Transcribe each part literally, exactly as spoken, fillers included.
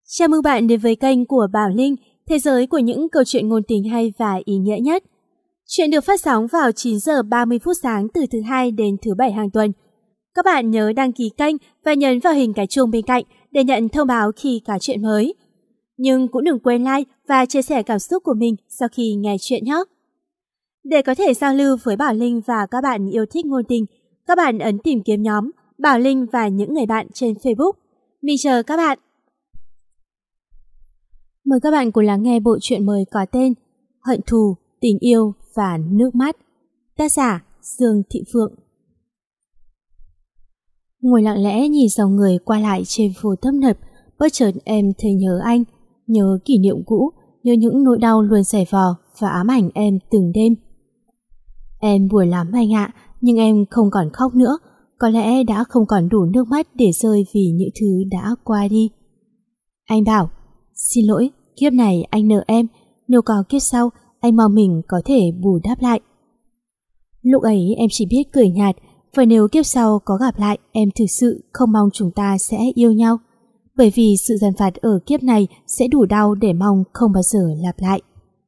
Chào mừng bạn đến với kênh của Bảo Linh, thế giới của những câu chuyện ngôn tình hay và ý nghĩa nhất. Chuyện được phát sóng vào chín giờ ba mươi phút sáng từ thứ hai đến thứ bảy hàng tuần. Các bạn nhớ đăng ký kênh và nhấn vào hình cái chuông bên cạnh để nhận thông báo khi có chuyện mới. Nhưng cũng đừng quên like và chia sẻ cảm xúc của mình sau khi nghe chuyện nhé. Để có thể giao lưu với Bảo Linh và các bạn yêu thích ngôn tình, các bạn ấn tìm kiếm nhóm Bảo Linh và những người bạn trên Facebook. Mình chờ các bạn. Mời các bạn cùng lắng nghe bộ truyện mới có tên Hận thù, tình yêu và nước mắt. Tác giả Dương Thị Phượng. Ngồi lặng lẽ nhìn dòng người qua lại trên phố tấp nập, bất chợt em thấy nhớ anh, nhớ kỷ niệm cũ, nhớ những nỗi đau luôn dày vò và ám ảnh em từng đêm. Em buồn lắm anh ạ, nhưng em không còn khóc nữa, có lẽ đã không còn đủ nước mắt để rơi vì những thứ đã qua đi. Anh bảo, xin lỗi, kiếp này anh nợ em, nếu có kiếp sau, anh mong mình có thể bù đắp lại. Lúc ấy em chỉ biết cười nhạt, và nếu kiếp sau có gặp lại, em thực sự không mong chúng ta sẽ yêu nhau, bởi vì sự giàn vặt ở kiếp này sẽ đủ đau để mong không bao giờ lặp lại.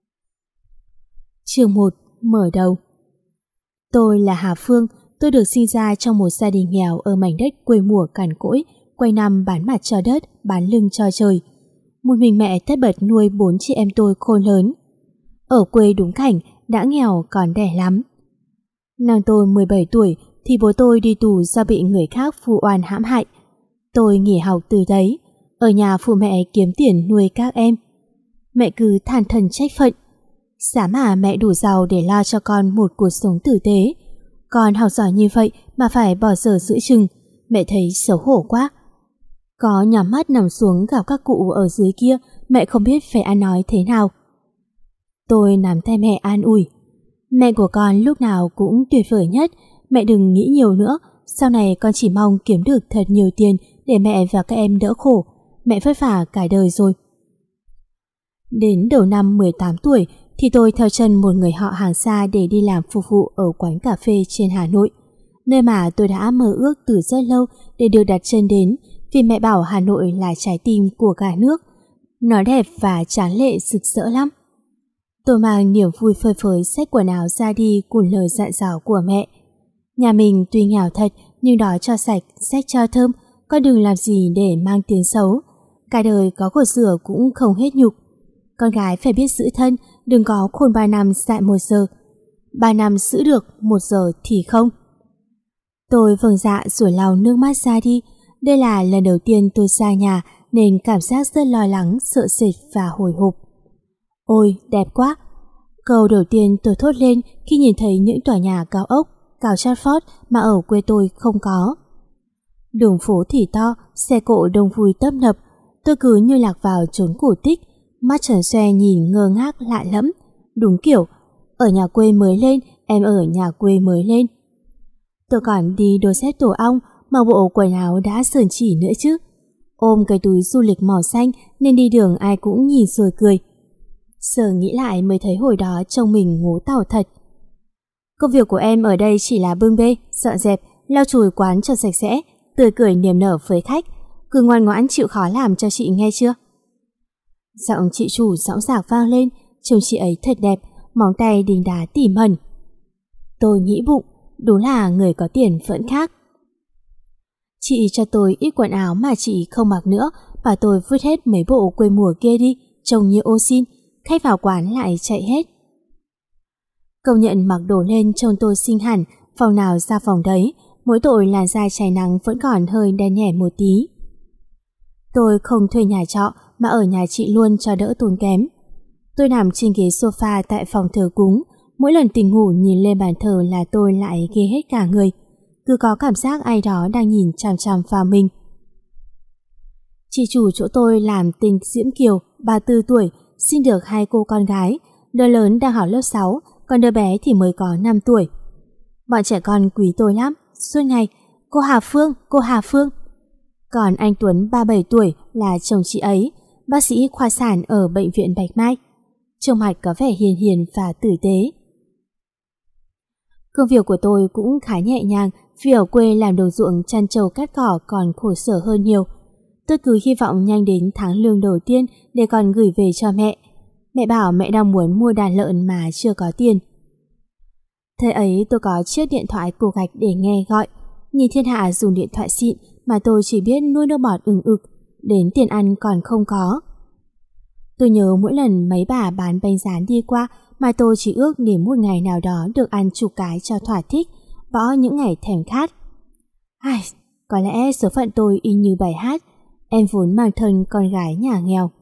Chương một. Mở đầu. Tôi là Hà Phương, tôi được sinh ra trong một gia đình nghèo ở mảnh đất quê mùa cằn cỗi, quanh năm bán mặt cho đất, bán lưng cho trời. Một mình mẹ tất bật nuôi bốn chị em tôi khôn lớn. Ở quê đúng cảnh, đã nghèo còn đẻ lắm. Năm tôi mười bảy tuổi thì bố tôi đi tù do bị người khác vu oan hãm hại. Tôi nghỉ học từ đấy, ở nhà phụ mẹ kiếm tiền nuôi các em. Mẹ cứ than thần trách phận. Giá mà mẹ đủ giàu để lo cho con một cuộc sống tử tế. Con học giỏi như vậy mà phải bỏ giờ giữa chừng, mẹ thấy xấu hổ quá. Có nhắm mắt nằm xuống gặp các cụ ở dưới kia, mẹ không biết phải ăn nói thế nào. Tôi nắm tay mẹ an ủi. Mẹ của con lúc nào cũng tuyệt vời nhất, mẹ đừng nghĩ nhiều nữa, sau này con chỉ mong kiếm được thật nhiều tiền để mẹ và các em đỡ khổ, mẹ vất vả cả đời rồi. Đến đầu năm mười tám tuổi thì tôi theo chân một người họ hàng xa để đi làm phục vụ ở quán cà phê trên Hà Nội, nơi mà tôi đã mơ ước từ rất lâu để được đặt chân đến, vì mẹ bảo Hà Nội là trái tim của cả nước. Nó đẹp và tráng lệ rực rỡ lắm. Tôi mang niềm vui phơi phới xách quần áo ra đi cùng lời dặn dò của mẹ. Nhà mình tuy nghèo thật nhưng đó cho sạch, xách cho thơm, con đừng làm gì để mang tiếng xấu. Cả đời có cột rửa cũng không hết nhục. Con gái phải biết giữ thân, đừng có khôn ba năm dại một giờ. Ba năm giữ được, một giờ thì không. Tôi vâng dạ rồi lau nước mắt ra đi. Đây là lần đầu tiên tôi xa nhà nên cảm giác rất lo lắng, sợ sệt và hồi hộp. Ôi, đẹp quá! Câu đầu tiên tôi thốt lên khi nhìn thấy những tòa nhà cao ốc, cao chót vót mà ở quê tôi không có. Đường phố thì to, xe cộ đông vui tấp nập, tôi cứ như lạc vào chốn cổ tích, mắt tròn xoe nhìn ngơ ngác lạ lẫm. Đúng kiểu, ở nhà quê mới lên, em ở nhà quê mới lên. Tôi còn đi đôi dép tổ ong, mà bộ quần áo đã sờn chỉ nữa chứ. Ôm cái túi du lịch màu xanh nên đi đường ai cũng nhìn rồi cười. Giờ nghĩ lại mới thấy hồi đó trông mình ngố tàu thật. Công việc của em ở đây chỉ là bưng bê, dọn dẹp, lau chùi quán cho sạch sẽ, tươi cười niềm nở với khách. Cứ ngoan ngoãn chịu khó làm cho chị nghe chưa? Giọng chị chủ dõng dạc vang lên, trông chị ấy thật đẹp, móng tay đính đá tỉ mẩn. Tôi nghĩ bụng, đúng là người có tiền vẫn khác. Chị cho tôi ít quần áo mà chị không mặc nữa, bảo tôi vứt hết mấy bộ quê mùa kia đi, trông như ô xin, khách vào quán lại chạy hết. Công nhận mặc đồ lên trông tôi xinh hẳn, phòng nào ra phòng đấy, mỗi tội làn da cháy nắng vẫn còn hơi đen nhẻm một tí. Tôi không thuê nhà trọ mà ở nhà chị luôn cho đỡ tốn kém. Tôi nằm trên ghế sofa tại phòng thờ cúng, mỗi lần tỉnh ngủ nhìn lên bàn thờ là tôi lại ghê hết cả người. Cứ có cảm giác ai đó đang nhìn chằm chằm vào mình. Chị chủ chỗ tôi làm tên Diễm Kiều, ba mươi tư tuổi, sinh được hai cô con gái, đứa lớn đang học lớp sáu, còn đứa bé thì mới có năm tuổi. Bọn trẻ con quý tôi lắm, suốt ngày, cô Hà Phương, cô Hà Phương. Còn anh Tuấn ba mươi bảy tuổi là chồng chị ấy, bác sĩ khoa sản ở bệnh viện Bạch Mai. Trông mặt có vẻ hiền hiền và tử tế. Công việc của tôi cũng khá nhẹ nhàng vì ở quê làm đồng ruộng chăn trâu cắt cỏ còn khổ sở hơn nhiều. Tôi cứ hy vọng nhanh đến tháng lương đầu tiên để còn gửi về cho mẹ. Mẹ bảo mẹ đang muốn mua đàn lợn mà chưa có tiền. Thế ấy tôi có chiếc điện thoại cục gạch để nghe gọi. Nhìn thiên hạ dùng điện thoại xịn mà tôi chỉ biết nuôi nước bọt ừng ực, đến tiền ăn còn không có. Tôi nhớ mỗi lần mấy bà bán bánh rán đi qua mà tôi chỉ ước đến một ngày nào đó được ăn chục cái cho thỏa thích, bỏ những ngày thèm khát. Ai, có lẽ số phận tôi y như bài hát, em vốn mang thân con gái nhà nghèo.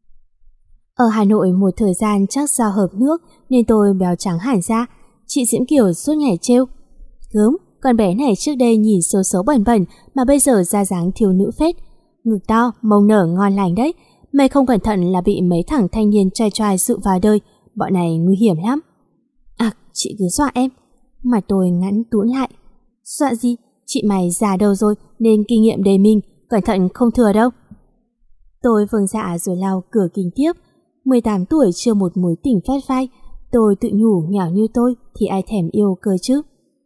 Ở Hà Nội một thời gian chắc do hợp nước nên tôi béo trắng hẳn ra. Chị Diễm Kiều suốt ngày trêu: Gớm, con bé này trước đây nhìn xấu xấu bẩn bẩn mà bây giờ ra dáng thiếu nữ phết. Ngực to, mông nở ngon lành đấy. Mày không cẩn thận là bị mấy thằng thanh niên trai trai dụ vào đời. Bọn này nguy hiểm lắm. À, chị cứ dọa em. Mà tôi ngắn tũn lại. Dọa gì? Chị mày già đâu rồi nên kinh nghiệm đầy mình, cẩn thận không thừa đâu. Tôi vâng dạ rồi lau cửa kính tiếp. mười tám tuổi chưa một mối tình phét phai. Tôi tự nhủ nghèo như tôi thì ai thèm yêu cơ chứ.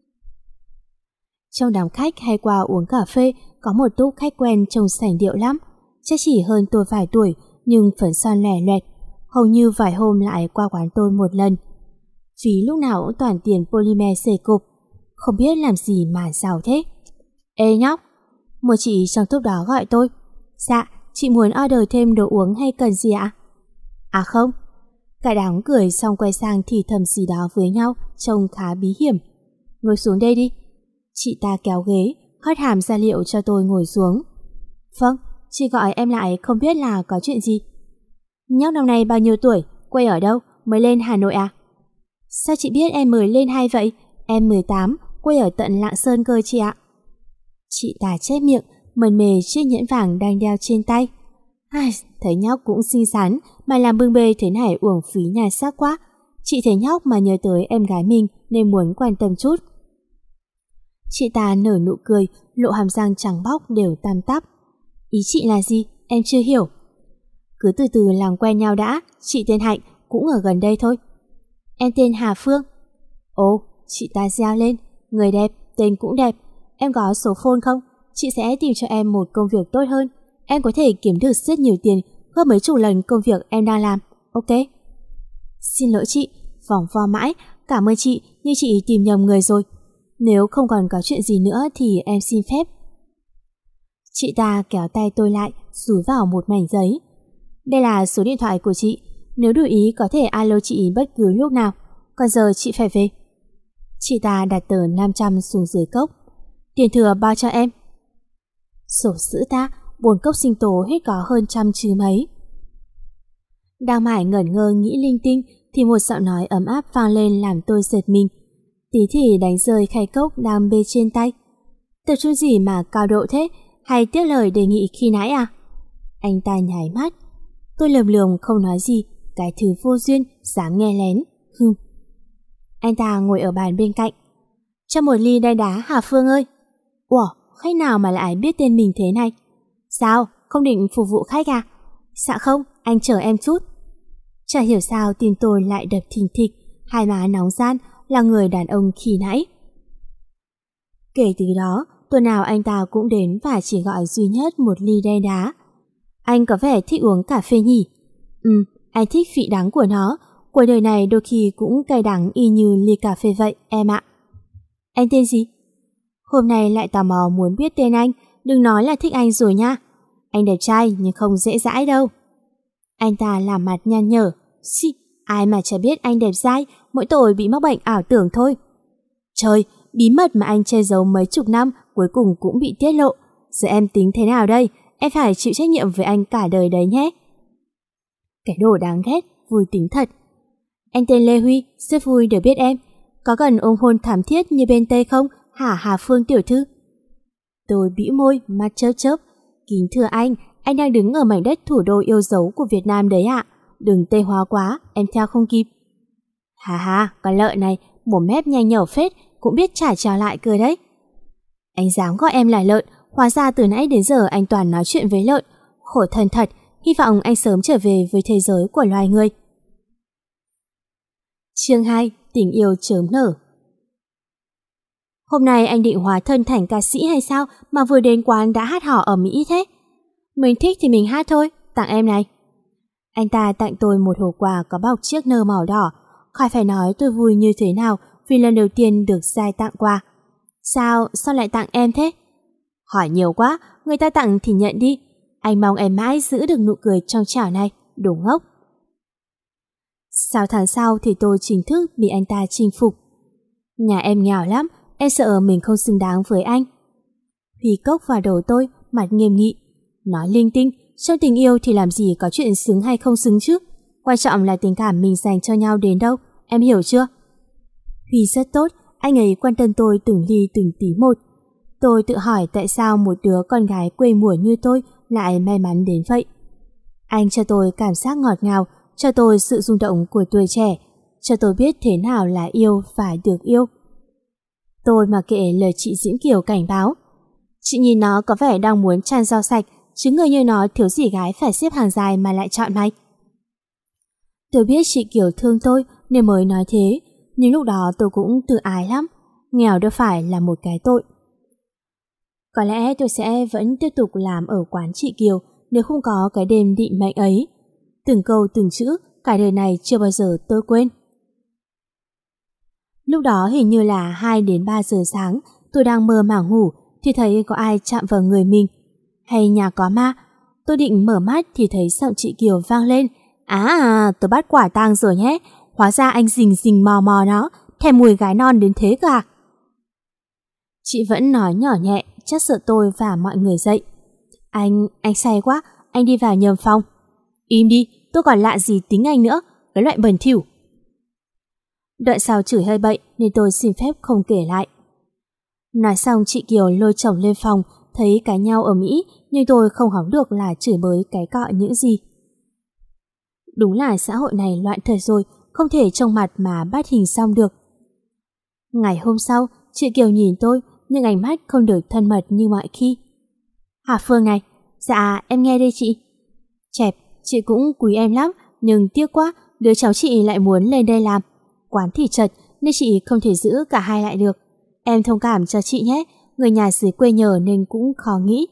Trong đám khách hay qua uống cà phê, có một túp khách quen trông sành điệu lắm. Chắc chỉ hơn tôi vài tuổi, nhưng phấn son lẻ loẹt. Hầu như vài hôm lại qua quán tôi một lần. Phí lúc nào cũng toàn tiền polymer xề cục. Không biết làm gì mà giàu thế. Ê nhóc, một chị trong túp đó gọi tôi. Dạ, chị muốn order thêm đồ uống hay cần gì ạ? À không. Cả đám cười xong quay sang thì thầm gì đó với nhau, trông khá bí hiểm. Ngồi xuống đây đi. Chị ta kéo ghế, hất hàm ra liệu cho tôi ngồi xuống. Vâng, chị gọi em lại không biết là có chuyện gì. Nhóc năm nay bao nhiêu tuổi, quê ở đâu, mới lên Hà Nội à? Sao chị biết em mới lên hai vậy? Em mười tám, quê ở tận Lạng Sơn cơ chị ạ. Chị ta chép miệng, mần mề chiếc nhẫn vàng đang đeo trên tay. Ai, thấy nhóc cũng xinh xắn mà làm bưng bê thế này uổng phí nhan sắc quá. Chị thấy nhóc mà nhớ tới em gái mình nên muốn quan tâm chút. Chị ta nở nụ cười, lộ hàm răng trắng bóc đều tăm tắp. Ý chị là gì? Em chưa hiểu. Cứ từ từ làm quen nhau đã. Chị tên Hạnh, cũng ở gần đây thôi. Em tên Hà Phương. Ồ, chị ta reo lên. Người đẹp, tên cũng đẹp. Em có số phone không? Chị sẽ tìm cho em một công việc tốt hơn. Em có thể kiếm được rất nhiều tiền, gấp mấy chục lần công việc em đang làm. Ok. Xin lỗi chị, vòng vo mãi. Cảm ơn chị, nhưng chị tìm nhầm người rồi. Nếu không còn có chuyện gì nữa thì em xin phép. Chị ta kéo tay tôi lại, dúi vào một mảnh giấy. Đây là số điện thoại của chị. Nếu đủ ý có thể alo chị bất cứ lúc nào. Còn giờ chị phải về. Chị ta đặt tờ năm trăm xuống dưới cốc. Tiền thừa bao cho em. Sổ sữ ta, bốn cốc sinh tố hết có hơn trăm chứ mấy. Đang mải ngẩn ngơ nghĩ linh tinh thì một giọng nói ấm áp vang lên làm tôi giật mình. Tí thì đánh rơi khay cốc đang bê trên tay. Tập trung gì mà cao độ thế? Hay tiếc lời đề nghị khi nãy à? Anh ta nháy mắt. Tôi lườm lườm không nói gì. Cái thứ vô duyên, dám nghe lén. Hừm. Anh ta ngồi ở bàn bên cạnh. Cho một ly đai đá Hà Phương ơi. Ủa, khách nào mà lại biết tên mình thế này? Sao, không định phục vụ khách à? Dạ không, anh chờ em chút. Chả hiểu sao tim tôi lại đập thình thịch, hai má nóng ran, là người đàn ông khi nãy. Kể từ đó, tuần nào anh ta cũng đến và chỉ gọi duy nhất một ly đen đá. Anh có vẻ thích uống cà phê nhỉ? Ừ, anh thích vị đắng của nó. Cuộc đời này đôi khi cũng cay đắng y như ly cà phê vậy, em ạ. Anh tên gì? Hôm nay lại tò mò muốn biết tên anh. Đừng nói là thích anh rồi nha. Anh đẹp trai nhưng không dễ dãi đâu. Anh ta làm mặt nhăn nhở. Xì, ai mà chả biết anh đẹp dai, mỗi tội bị mắc bệnh ảo tưởng thôi. Trời, bí mật mà anh che giấu mấy chục năm cuối cùng cũng bị tiết lộ. Giờ em tính thế nào đây? Em phải chịu trách nhiệm với anh cả đời đấy nhé. Cái đồ đáng ghét, vui tính thật. Anh tên Lê Huy, rất vui được biết em. Có cần ôm hôn thảm thiết như bên Tây không, hả Hà Phương tiểu thư? Tôi bĩu môi, mắt chớp chớp. Kính thưa anh, anh đang đứng ở mảnh đất thủ đô yêu dấu của Việt Nam đấy ạ. Đừng Tây hóa quá, em theo không kịp. Hà hà, con lợn này, mồm mép nhanh nhẩu phết, cũng biết trả trao lại cơ đấy. Anh dám gọi em là lợn, hóa ra từ nãy đến giờ anh toàn nói chuyện với lợn. Khổ thân thật, hy vọng anh sớm trở về với thế giới của loài người. Chương hai, tình yêu chớm nở. Hôm nay anh định hóa thân thành ca sĩ hay sao mà vừa đến quán đã hát hò ở Mỹ thế? Mình thích thì mình hát thôi, tặng em này. Anh ta tặng tôi một hộp quà có bọc chiếc nơ màu đỏ. Khỏi phải nói tôi vui như thế nào vì lần đầu tiên được Giai tặng quà. Sao, sao lại tặng em thế? Hỏi nhiều quá, người ta tặng thì nhận đi. Anh mong em mãi giữ được nụ cười trong trẻo này, đồ ngốc. Sáu tháng sau thì tôi chính thức bị anh ta chinh phục. Nhà em nghèo lắm, em sợ mình không xứng đáng với anh. Huy cốc vào đầu tôi, mặt nghiêm nghị. Nói linh tinh, trong tình yêu thì làm gì có chuyện xứng hay không xứng chứ. Quan trọng là tình cảm mình dành cho nhau đến đâu, em hiểu chưa? Huy rất tốt, anh ấy quan tâm tôi từng ly từng tí một. Tôi tự hỏi tại sao một đứa con gái quê mùa như tôi lại may mắn đến vậy. Anh cho tôi cảm giác ngọt ngào, cho tôi sự rung động của tuổi trẻ, cho tôi biết thế nào là yêu và được yêu. Tôi mà kệ lời chị Diễm Kiều cảnh báo. Chị nhìn nó có vẻ đang muốn chan rau sạch, chứ người như nó thiếu gì gái phải xếp hàng dài mà lại chọn mày. Tôi biết chị Kiều thương tôi nên mới nói thế, nhưng lúc đó tôi cũng tự ái lắm. Nghèo đâu phải là một cái tội. Có lẽ tôi sẽ vẫn tiếp tục làm ở quán chị Kiều nếu không có cái đêm định mệnh ấy. Từng câu từng chữ, cả đời này chưa bao giờ tôi quên. Lúc đó hình như là hai đến ba giờ sáng, tôi đang mơ màng ngủ thì thấy có ai chạm vào người mình. Hay nhà có ma? Tôi định mở mắt thì thấy giọng chị Kiều vang lên. À, tôi bắt quả tang rồi nhé. Hóa ra anh rình rình mò mò nó, thèm mùi gái non đến thế cả. Chị vẫn nói nhỏ nhẹ, chắc sợ tôi và mọi người dậy. Anh, anh say quá, anh đi vào nhầm phòng. Im đi, tôi còn lạ gì tính anh nữa, cái loại bẩn thỉu. Đợi sau chửi hơi bậy nên tôi xin phép không kể lại. Nói xong chị Kiều lôi chồng lên phòng, thấy cái nhau ở Mỹ nhưng tôi không hóng được là chửi bới cái cọ những gì. Đúng là xã hội này loạn thật rồi, không thể trông mặt mà bắt hình xong được. Ngày hôm sau, chị Kiều nhìn tôi nhưng ánh mắt không được thân mật như mọi khi. Hà Phương này, dạ em nghe đây chị. Chẹp, chị cũng quý em lắm, nhưng tiếc quá, đứa cháu chị lại muốn lên đây làm. Quán thì chật nên chị không thể giữ cả hai lại được. Em thông cảm cho chị nhé, người nhà dưới quê nhờ nên cũng khó nghĩ.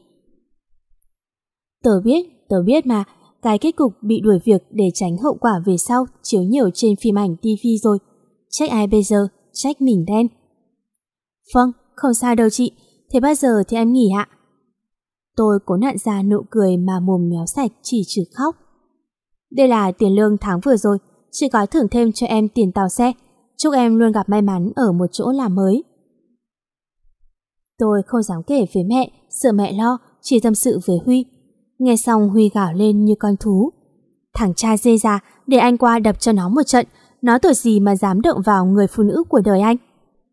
Tớ biết, tớ biết mà, cái kết cục bị đuổi việc để tránh hậu quả về sau chiếu nhiều trên phim ảnh ti vi rồi. Trách ai bây giờ, trách mình đen. Vâng, không sao đâu chị, thế bao giờ thì em nghỉ ạ? Tôi cố nặn ra nụ cười mà mồm méo sạch chỉ trừ khóc. Đây là tiền lương tháng vừa rồi, chị gói thưởng thêm cho em tiền tàu xe. Chúc em luôn gặp may mắn ở một chỗ làm mới. Tôi không dám kể với mẹ, sợ mẹ lo, chỉ tâm sự với Huy. Nghe xong Huy gào lên như con thú. Thằng cha dê già, để anh qua đập cho nó một trận, nó tuổi gì mà dám động vào người phụ nữ của đời anh.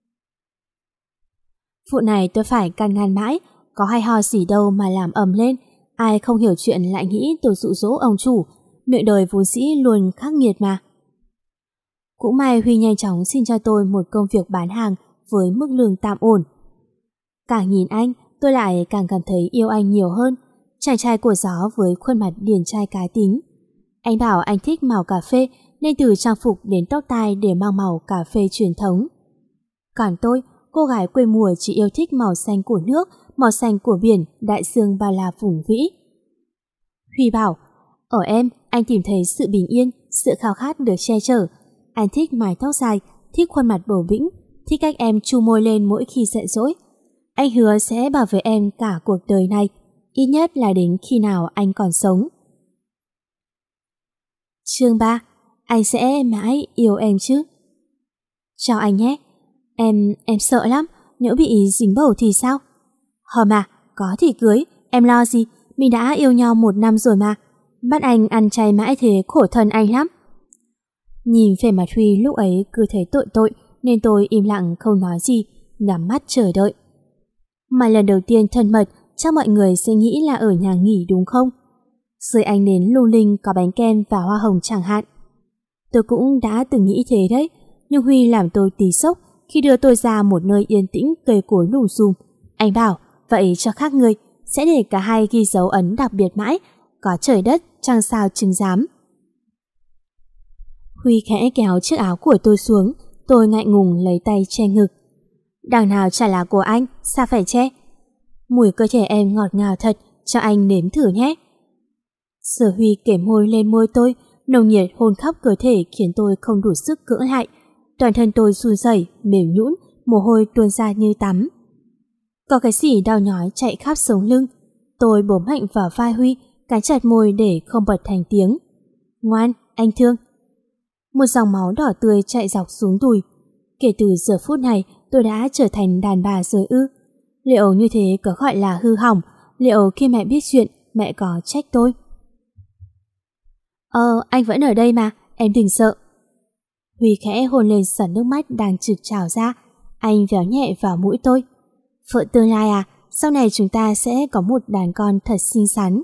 Vụ này tôi phải can ngăn mãi, có hay ho gì đâu mà làm ầm lên. Ai không hiểu chuyện lại nghĩ tôi dụ dỗ ông chủ, miệng đời vốn dĩ luôn khắc nghiệt mà. Cũng may Huy nhanh chóng xin cho tôi một công việc bán hàng với mức lương tạm ổn. Càng nhìn anh, tôi lại càng cảm thấy yêu anh nhiều hơn. Chàng trai của gió với khuôn mặt điển trai cá tính. Anh bảo anh thích màu cà phê nên từ trang phục đến tóc tai đều mang màu cà phê truyền thống. Còn tôi, cô gái quê mùa chỉ yêu thích màu xanh của nước, màu xanh của biển, đại dương bao la vùng vĩ. Huy bảo, ở em, anh tìm thấy sự bình yên, sự khao khát được che chở. Anh thích mái tóc dài, thích khuôn mặt bầu bĩnh, thích cách em chu môi lên mỗi khi giận dỗi. Anh hứa sẽ bảo vệ em cả cuộc đời này, ít nhất là đến khi nào anh còn sống. Chương ba. Anh sẽ mãi yêu em chứ. Chào anh nhé. Em, em sợ lắm, nhỡ bị dính bầu thì sao? Hờ mà, có thì cưới, em lo gì, mình đã yêu nhau một năm rồi mà. Bắt anh ăn chay mãi thế khổ thân anh lắm. Nhìn về mặt Huy lúc ấy cứ thấy tội tội nên tôi im lặng không nói gì, nhắm mắt chờ đợi. Mà lần đầu tiên thân mật chắc mọi người sẽ nghĩ là ở nhà nghỉ đúng không? Dưới ánh nến lung linh có bánh kem và hoa hồng chẳng hạn. Tôi cũng đã từng nghĩ thế đấy, nhưng Huy làm tôi tí sốc khi đưa tôi ra một nơi yên tĩnh cây cối lùm xùm. Anh bảo, vậy cho khác người, sẽ để cả hai ghi dấu ấn đặc biệt mãi, có trời đất chẳng sao chứng giám. Huy khẽ kéo chiếc áo của tôi xuống, tôi ngại ngùng lấy tay che ngực. Đằng nào chả là của anh, sao phải che? Mùi cơ thể em ngọt ngào thật, cho anh nếm thử nhé. Sở Huy kể môi lên môi tôi, nồng nhiệt hôn khắp cơ thể khiến tôi không đủ sức cưỡng lại. Toàn thân tôi run rẩy, mềm nhũn, mồ hôi tuôn ra như tắm. Có cái gì đau nhói chạy khắp sống lưng. Tôi bổ mạnh vào vai Huy, cắn chặt môi để không bật thành tiếng. Ngoan, anh thương. Một dòng máu đỏ tươi chạy dọc xuống đùi. Kể từ giờ phút này, tôi đã trở thành đàn bà rồi ư? Liệu như thế có gọi là hư hỏng? Liệu khi mẹ biết chuyện, mẹ có trách tôi? Ờ, anh vẫn ở đây mà, em đừng sợ. Huy khẽ hôn lên giọt nước mắt đang trực trào ra. Anh véo nhẹ vào mũi tôi. Vợ tương lai à, sau này chúng ta sẽ có một đàn con thật xinh xắn.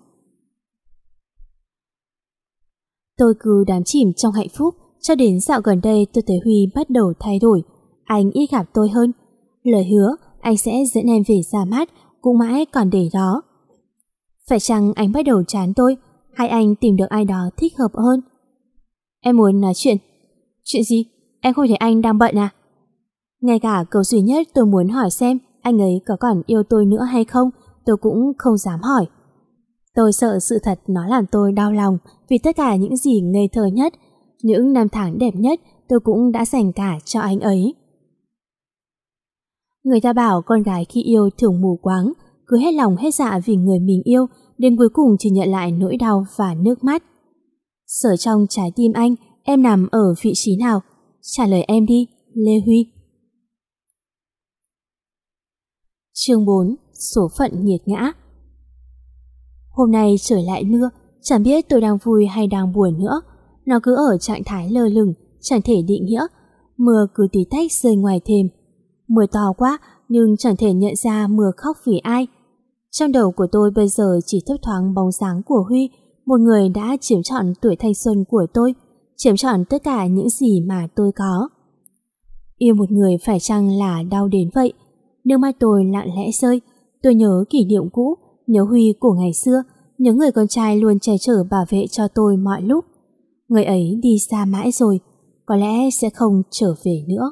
Tôi cứ đắm chìm trong hạnh phúc, cho đến dạo gần đây tôi thấy Huy bắt đầu thay đổi. Anh ít gặp tôi hơn. Lời hứa anh sẽ dẫn em về ra mắt cũng mãi còn để đó. Phải chăng anh bắt đầu chán tôi, hay anh tìm được ai đó thích hợp hơn? Em muốn nói chuyện. Chuyện gì? Em không thấy anh đang bận à? Ngay cả câu duy nhất tôi muốn hỏi xem anh ấy có còn yêu tôi nữa hay không, tôi cũng không dám hỏi. Tôi sợ sự thật nó làm tôi đau lòng, vì tất cả những gì ngây thơ nhất, những năm tháng đẹp nhất tôi cũng đã dành cả cho anh ấy. Người ta bảo con gái khi yêu thường mù quáng, cứ hết lòng hết dạ vì người mình yêu, đến cuối cùng chỉ nhận lại nỗi đau và nước mắt. Sở trong trái tim anh, em nằm ở vị trí nào? Trả lời em đi, Lê Huy. Chương bốn. Số phận nghiệt ngã. Hôm nay trời lại mưa, chẳng biết tôi đang vui hay đang buồn nữa. Nó cứ ở trạng thái lơ lửng, chẳng thể định nghĩa. Mưa cứ tí tách rơi ngoài thềm. Mưa to quá nhưng chẳng thể nhận ra mưa khóc vì ai. Trong đầu của tôi bây giờ chỉ thấp thoáng bóng dáng của Huy, một người đã chiếm trọn tuổi thanh xuân của tôi, chiếm trọn tất cả những gì mà tôi có. Yêu một người phải chăng là đau đến vậy? Nước mắt tôi lặng lẽ rơi. Tôi nhớ kỷ niệm cũ, nhớ Huy của ngày xưa, nhớ người con trai luôn che chở bảo vệ cho tôi mọi lúc. Người ấy đi xa mãi rồi, có lẽ sẽ không trở về nữa.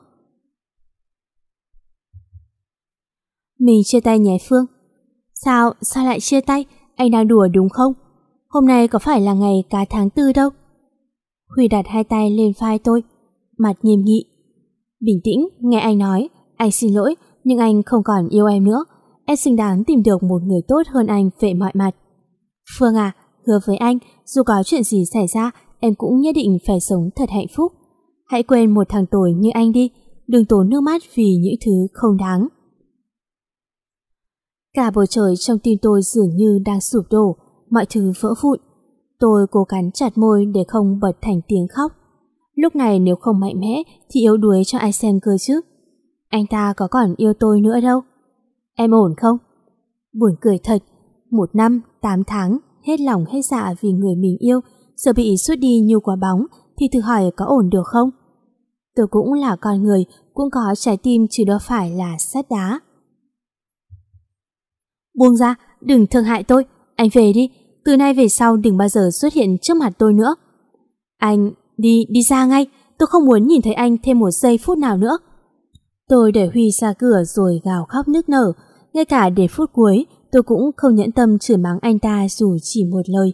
Mình chia tay nhé Phương. Sao, sao lại chia tay? Anh đang đùa đúng không? Hôm nay có phải là ngày cá tháng tư đâu. Huy đặt hai tay lên vai tôi, mặt nghiêm nghị. Bình tĩnh, nghe anh nói. Anh xin lỗi, nhưng anh không còn yêu em nữa. Em xứng đáng tìm được một người tốt hơn anh về mọi mặt. Phương à, hứa với anh, dù có chuyện gì xảy ra, em cũng nhất định phải sống thật hạnh phúc. Hãy quên một thằng tồi như anh đi, đừng tốn nước mắt vì những thứ không đáng. Cả bầu trời trong tim tôi dường như đang sụp đổ, mọi thứ vỡ vụn. Tôi cố cắn chặt môi để không bật thành tiếng khóc. Lúc này nếu không mạnh mẽ thì yếu đuối cho ai xem cơ chứ. Anh ta có còn yêu tôi nữa đâu. Em ổn không? Buồn cười thật. Một năm, tám tháng, hết lòng hết dạ vì người mình yêu, giờ bị sút đi như quả bóng, thì thử hỏi có ổn được không? Tôi cũng là con người, cũng có trái tim chứ đâu phải là sắt đá. Buông ra, đừng thương hại tôi. Anh về đi, từ nay về sau đừng bao giờ xuất hiện trước mặt tôi nữa. Anh, đi, đi ra ngay. Tôi không muốn nhìn thấy anh thêm một giây phút nào nữa. Tôi để Huy ra cửa rồi gào khóc nức nở. Ngay cả đến phút cuối tôi cũng không nhẫn tâm chửi mắng anh ta dù chỉ một lời.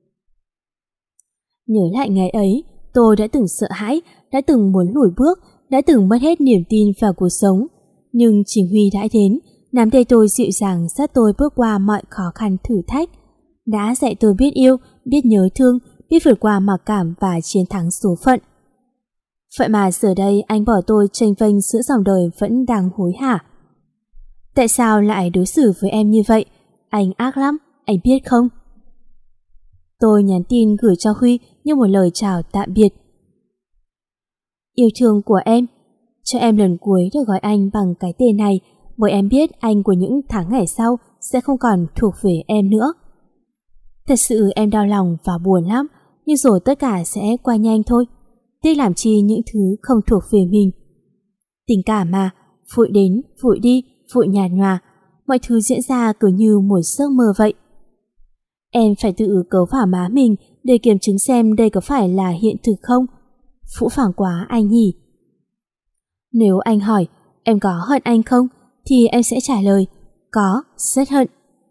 Nhớ lại ngày ấy, tôi đã từng sợ hãi, đã từng muốn lùi bước, đã từng mất hết niềm tin vào cuộc sống. Nhưng chính Huy đã đến, nắm tay tôi dịu dàng dắt tôi bước qua mọi khó khăn thử thách, đã dạy tôi biết yêu, biết nhớ thương, biết vượt qua mặc cảm và chiến thắng số phận. Vậy mà giờ đây anh bỏ tôi chênh vênh giữa dòng đời vẫn đang hối hả. Tại sao lại đối xử với em như vậy? Anh ác lắm, anh biết không? Tôi nhắn tin gửi cho Huy như một lời chào tạm biệt. Yêu thương của em, cho em lần cuối được gọi anh bằng cái tên này, bởi em biết anh của những tháng ngày sau sẽ không còn thuộc về em nữa. Thật sự em đau lòng và buồn lắm, nhưng rồi tất cả sẽ qua nhanh thôi. Tiếc làm chi những thứ không thuộc về mình. Tình cảm mà, vội đến, vội đi, vội nhạt nhòa, mọi thứ diễn ra cứ như một giấc mơ vậy. Em phải tự cấu vào má mình để kiểm chứng xem đây có phải là hiện thực không. Phũ phàng quá anh nhỉ. Nếu anh hỏi em có hận anh không, thì em sẽ trả lời có, rất hận.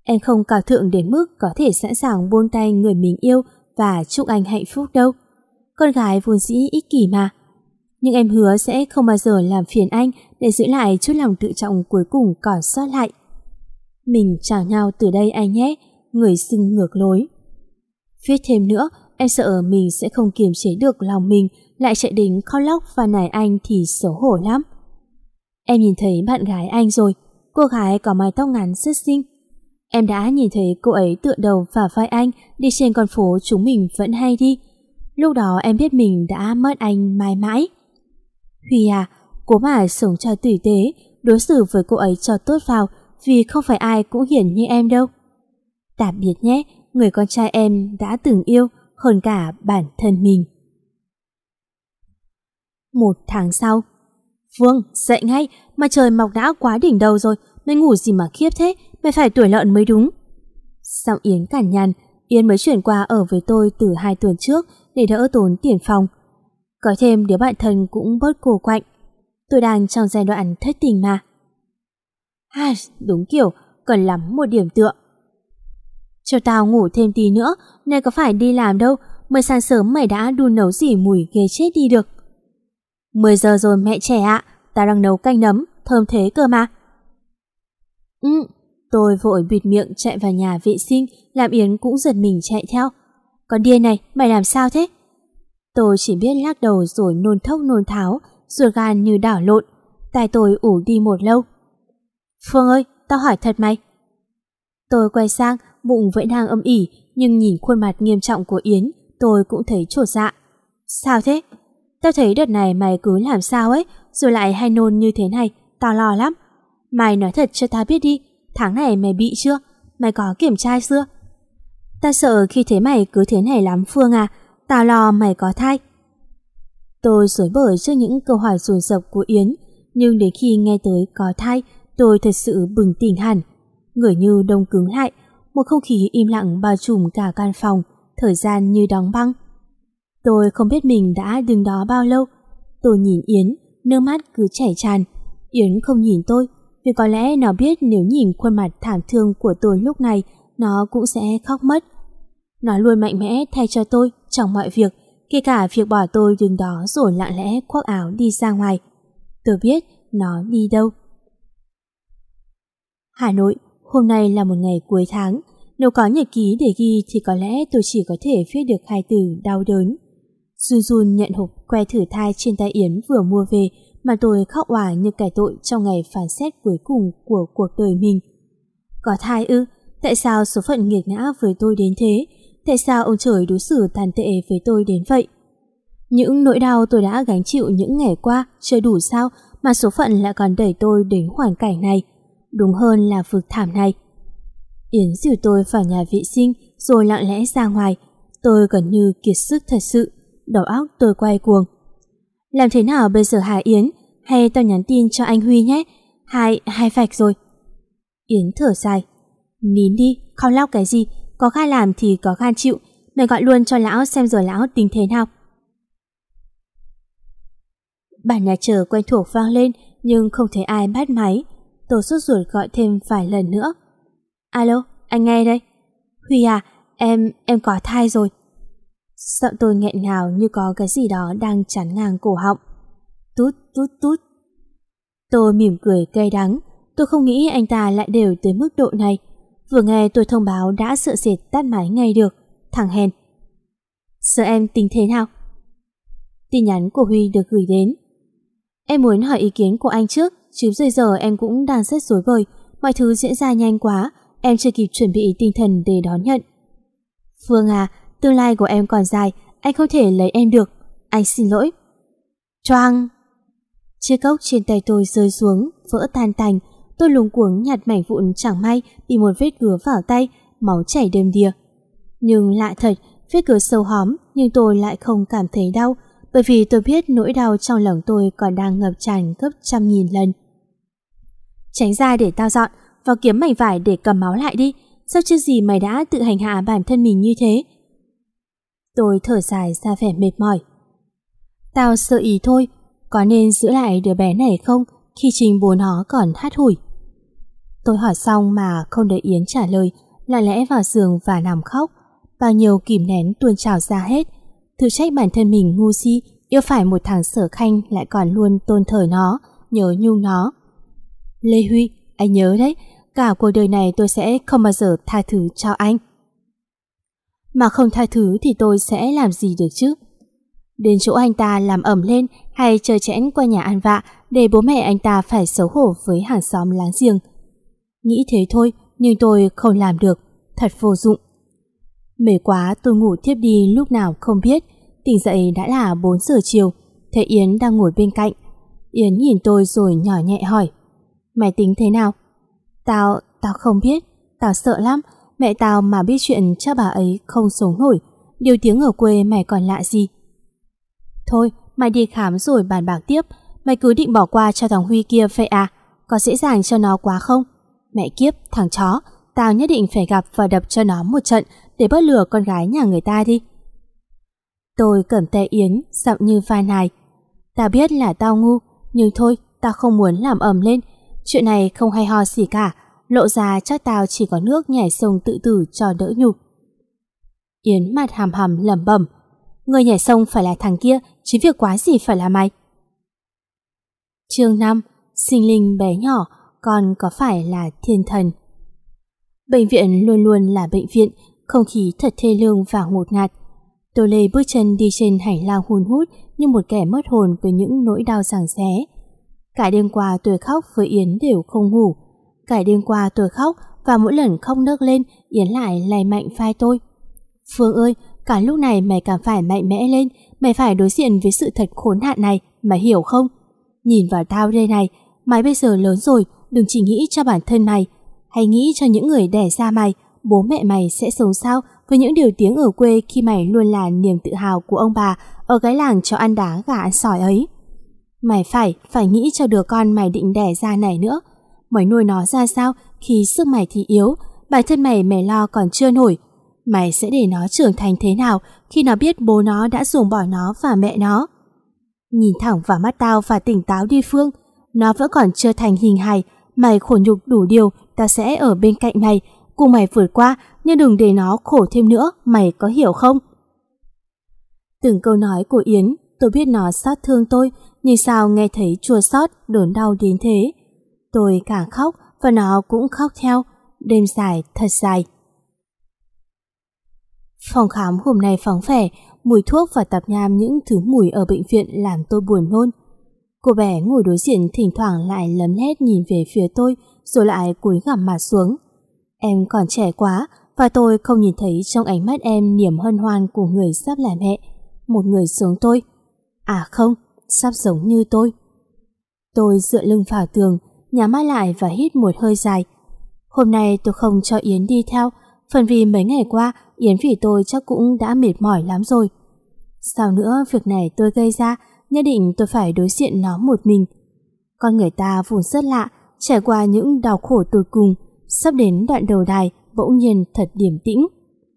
Em không cao thượng đến mức có thể sẵn sàng buông tay người mình yêu và chúc anh hạnh phúc đâu. Con gái vốn dĩ ích kỷ mà. Nhưng em hứa sẽ không bao giờ làm phiền anh để giữ lại chút lòng tự trọng cuối cùng còn sót lại. Mình chào nhau từ đây anh nhé, người xưng ngược lối. Viết thêm nữa, em sợ mình sẽ không kiềm chế được lòng mình, lại chạy đến khóc lóc và nài anh thì xấu hổ lắm. Em nhìn thấy bạn gái anh rồi, cô gái có mái tóc ngắn rất xinh. Em đã nhìn thấy cô ấy tựa đầu vào vai anh đi trên con phố chúng mình vẫn hay đi. Lúc đó em biết mình đã mất anh mãi mãi. Huy à, cố mà sống cho tử tế, đối xử với cô ấy cho tốt vào, vì không phải ai cũng hiền như em đâu. Tạm biệt nhé, người con trai em đã từng yêu hơn cả bản thân mình. Một tháng sau. Phương, dậy ngay, mà trời mọc đã quá đỉnh đầu rồi, mày ngủ gì mà khiếp thế, mày phải tuổi lợn mới đúng. Xong Yến cản nhằn, Yến mới chuyển qua ở với tôi từ hai tuần trước để đỡ tốn tiền phòng. Có thêm đứa bạn thân cũng bớt cô quạnh. Tôi đang trong giai đoạn thất tình mà. À, đúng kiểu, cần lắm một điểm tựa. Cho tao ngủ thêm tí nữa, này có phải đi làm đâu, mới sáng sớm mày đã đun nấu gì mùi ghê chết đi được. Mười giờ rồi mẹ trẻ ạ, tao đang nấu canh nấm, thơm thế cơ mà. Ừ, tôi vội bịt miệng chạy vào nhà vệ sinh, làm Yến cũng giật mình chạy theo. Con điên này, mày làm sao thế? Tôi chỉ biết lắc đầu rồi nôn thốc nôn tháo, ruột gan như đảo lộn, tai tôi ủ đi một lâu. Phương ơi, tao hỏi thật mày. Tôi quay sang, bụng vẫn đang âm ỉ, nhưng nhìn khuôn mặt nghiêm trọng của Yến, tôi cũng thấy chột dạ. Sao thế? Tao thấy đợt này mày cứ làm sao ấy, rồi lại hay nôn như thế này, tao lo lắm. Mày nói thật cho tao biết đi, tháng này mày bị chưa? Mày có kiểm tra chưa? Tao sợ khi thấy mày cứ thế này lắm Phương à, tao lo mày có thai. Tôi rối bời trước những câu hỏi dồn dập của Yến, nhưng đến khi nghe tới có thai, tôi thật sự bừng tỉnh hẳn. Người như đông cứng lại, một không khí im lặng bao trùm cả căn phòng, thời gian như đóng băng. Tôi không biết mình đã đứng đó bao lâu. Tôi nhìn Yến, nước mắt cứ chảy tràn. Yến không nhìn tôi, vì có lẽ nó biết nếu nhìn khuôn mặt thảm thương của tôi lúc này, nó cũng sẽ khóc mất. Nó luôn mạnh mẽ thay cho tôi trong mọi việc, kể cả việc bỏ tôi đứng đó rồi lặng lẽ khoác áo đi ra ngoài. Tôi biết nó đi đâu. Hà Nội, hôm nay là một ngày cuối tháng. Nếu có nhật ký để ghi thì có lẽ tôi chỉ có thể viết được hai từ đau đớn. Run run nhận hộp que thử thai trên tay Yến vừa mua về mà tôi khóc òa như kẻ tội trong ngày phán xét cuối cùng của cuộc đời mình. Có thai ư? Tại sao số phận nghiệt ngã với tôi đến thế? Tại sao ông trời đối xử tàn tệ với tôi đến vậy? Những nỗi đau tôi đã gánh chịu những ngày qua chưa đủ sao mà số phận lại còn đẩy tôi đến hoàn cảnh này, đúng hơn là vực thảm này. Yến dìu tôi vào nhà vệ sinh rồi lặng lẽ ra ngoài. Tôi gần như kiệt sức thật sự, đầu óc tôi quay cuồng. Làm thế nào bây giờ hả Yến? Hay tao nhắn tin cho anh Huy nhé? Hai, hai vạch rồi. Yến thở dài. Nín đi, khóc lóc cái gì? Có gan làm thì có gan chịu. Mày gọi luôn cho lão xem rồi lão tính thế nào. Bản nhà chờ quen thuộc vang lên nhưng không thấy ai bắt máy. Tôi sốt ruột gọi thêm vài lần nữa. Alo, anh nghe đây. Huy à, em, em có thai rồi. Giọng tôi nghẹn ngào như có cái gì đó đang chắn ngang cổ họng. Tút, tút, tút. Tôi mỉm cười cay đắng. Tôi không nghĩ anh ta lại đều tới mức độ này. Vừa nghe tôi thông báo đã sợ sệt tắt máy ngay được. Thằng hèn. Giờ em tính thế nào? Tin nhắn của Huy được gửi đến. Em muốn hỏi ý kiến của anh trước, chứ bây giờ em cũng đang rất rối bời. Mọi thứ diễn ra nhanh quá, em chưa kịp chuẩn bị tinh thần để đón nhận. Phương à, tương lai của em còn dài, anh không thể lấy em được. Anh xin lỗi. Choang! Chiếc cốc trên tay tôi rơi xuống, vỡ tan tành. Tôi luống cuống nhặt mảnh vụn chẳng may bị một vết cứa vào tay, máu chảy đầm đìa. Nhưng lạ thật, vết cứa sâu hóm nhưng tôi lại không cảm thấy đau, bởi vì tôi biết nỗi đau trong lòng tôi còn đang ngập tràn gấp trăm nghìn lần. Tránh ra để tao dọn, vào kiếm mảnh vải để cầm máu lại đi. Sao chưa gì mày đã tự hành hạ bản thân mình như thế? Tôi thở dài ra vẻ mệt mỏi. Tao sợ ý thôi, có nên giữ lại đứa bé này không khi Trình bố nó còn hắt hủi? Tôi hỏi xong mà không đợi Yến trả lời, lặng lẽ vào giường và nằm khóc. Bao nhiêu kìm nén tuôn trào ra hết. Tự trách bản thân mình ngu si, yêu phải một thằng Sở Khanh lại còn luôn tôn thờ nó, nhớ nhung nó. Lê Huy, anh nhớ đấy, cả cuộc đời này tôi sẽ không bao giờ tha thứ cho anh. Mà không tha thứ thì tôi sẽ làm gì được chứ? Đến chỗ anh ta làm ẩm lên hay chơi chẽn qua nhà ăn vạ để bố mẹ anh ta phải xấu hổ với hàng xóm láng giềng. Nghĩ thế thôi, nhưng tôi không làm được, thật vô dụng. Mệt quá tôi ngủ thiếp đi lúc nào không biết. Tỉnh dậy đã là bốn giờ chiều, thấy Yến đang ngồi bên cạnh. Yến nhìn tôi rồi nhỏ nhẹ hỏi: Mày tính thế nào? Tao, tao không biết, tao sợ lắm. Mẹ tao mà biết chuyện chắc bà ấy không sống nổi. Điều tiếng ở quê mày còn lạ gì? Thôi, mày đi khám rồi bàn bạc tiếp. Mày cứ định bỏ qua cho thằng Huy kia vậy à? Có dễ dàng cho nó quá không? Mẹ kiếp, thằng chó, tao nhất định phải gặp và đập cho nó một trận để bớt lừa con gái nhà người ta đi. Tôi cầm tay Yến, giọng như van nài. Tao biết là tao ngu, nhưng thôi, tao không muốn làm ầm lên. Chuyện này không hay ho gì cả, lộ ra chắc tao chỉ có nước nhảy sông tự tử cho đỡ nhục. Yến mặt hàm hầm lẩm bẩm: Người nhảy sông phải là thằng kia, chứ việc quá gì phải là mày. Chương năm. Sinh linh bé nhỏ, còn có phải là thiên thần? Bệnh viện luôn luôn là bệnh viện, không khí thật thê lương và ngột ngạt. Tô Lê bước chân đi trên hành lang hun hút như một kẻ mất hồn với những nỗi đau giằng xé. Cả đêm qua tôi khóc với Yến đều không ngủ. Cả đêm qua tôi khóc và mỗi lần khóc nấc lên, Yến lại lay mạnh vai tôi. Phương ơi, cả lúc này mày càng phải mạnh mẽ lên, mày phải đối diện với sự thật khốn nạn này, mày hiểu không? Nhìn vào tao đây này, mày bây giờ lớn rồi, đừng chỉ nghĩ cho bản thân mày, hãy nghĩ cho những người đẻ ra mày. Bố mẹ mày sẽ sống sao với những điều tiếng ở quê khi mày luôn là niềm tự hào của ông bà ở cái làng cho ăn đá gà ăn sỏi ấy. Mày phải, phải nghĩ cho đứa con mày định đẻ ra này nữa. Mày nuôi nó ra sao khi sức mày thì yếu, bản thân mày mày lo còn chưa nổi. Mày sẽ để nó trưởng thành thế nào khi nó biết bố nó đã ruồng bỏ nó và mẹ nó? Nhìn thẳng vào mắt tao và tỉnh táo đi Phương. Nó vẫn còn chưa thành hình hài. Mày khổ nhục đủ điều, tao sẽ ở bên cạnh mày, cùng mày vượt qua, nhưng đừng để nó khổ thêm nữa, mày có hiểu không? Từng câu nói của Yến, tôi biết nó xót thương tôi, nhưng sao nghe thấy chua xót, đớn đau đến thế. Tôi càng khóc và nó cũng khóc theo. Đêm dài thật dài. Phòng khám hôm nay vắng vẻ, mùi thuốc và tạp nham những thứ mùi ở bệnh viện làm tôi buồn nôn. Cô bé ngồi đối diện thỉnh thoảng lại lấm lét nhìn về phía tôi rồi lại cúi gằm mặt xuống. Em còn trẻ quá và tôi không nhìn thấy trong ánh mắt em niềm hân hoan của người sắp là mẹ, một người giống tôi. À không, sắp giống như tôi. Tôi dựa lưng vào tường, nhắm mắt lại và hít một hơi dài. Hôm nay tôi không cho Yến đi theo, phần vì mấy ngày qua Yến vì tôi chắc cũng đã mệt mỏi lắm rồi. Sao nữa, việc này tôi gây ra, nhất định tôi phải đối diện nó một mình. Con người ta vốn rất lạ, trải qua những đau khổ tột cùng, sắp đến đoạn đầu đài bỗng nhiên thật điềm tĩnh.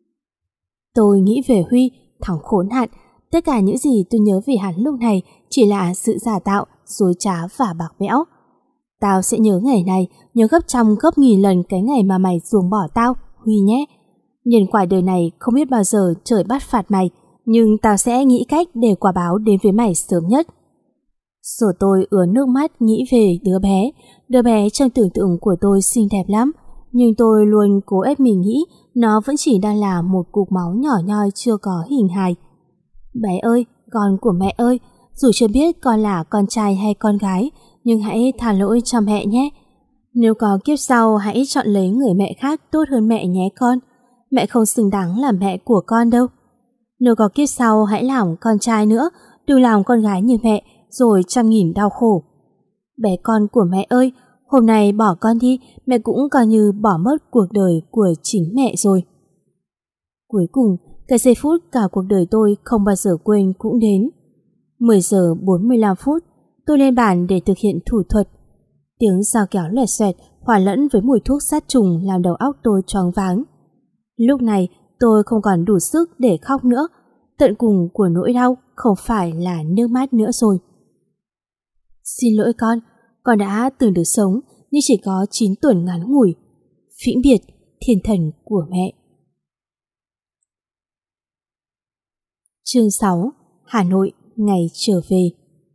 Tôi nghĩ về Huy, thằng khốn nạn. Tất cả những gì tôi nhớ về hắn lúc này chỉ là sự giả tạo, dối trá và bạc bẽo. Tao sẽ nhớ ngày này, nhớ gấp trăm gấp nghìn lần cái ngày mà mày ruồng bỏ tao, Huy nhé. Nhân quả đời này không biết bao giờ trời bắt phạt mày, nhưng tao sẽ nghĩ cách để quả báo đến với mày sớm nhất. Rồi tôi ứa nước mắt nghĩ về đứa bé. Đứa bé trong tưởng tượng của tôi xinh đẹp lắm, nhưng tôi luôn cố ép mình nghĩ nó vẫn chỉ đang là một cục máu nhỏ nhoi chưa có hình hài. Bé ơi, con của mẹ ơi, dù chưa biết con là con trai hay con gái, nhưng hãy tha lỗi cho mẹ nhé. Nếu có kiếp sau hãy chọn lấy người mẹ khác tốt hơn mẹ nhé con. Mẹ không xứng đáng là mẹ của con đâu. Nếu có kiếp sau hãy làm con trai nữa, đừng làm con gái như mẹ rồi trăm nghìn đau khổ. Bé con của mẹ ơi, hôm nay bỏ con đi, mẹ cũng coi như bỏ mất cuộc đời của chính mẹ rồi. Cuối cùng, cái giây phút cả cuộc đời tôi không bao giờ quên cũng đến. mười giờ bốn mươi lăm phút, tôi lên bàn để thực hiện thủ thuật. Tiếng dao kéo lẹt xoẹt hòa lẫn với mùi thuốc sát trùng làm đầu óc tôi choáng váng. Lúc này tôi không còn đủ sức để khóc nữa. Tận cùng của nỗi đau không phải là nước mắt nữa rồi. Xin lỗi con, con đã từng được sống, nhưng chỉ có chín tuần ngắn ngủi. Vĩnh biệt thiên thần của mẹ. Chương sáu. Hà Nội, ngày trở về.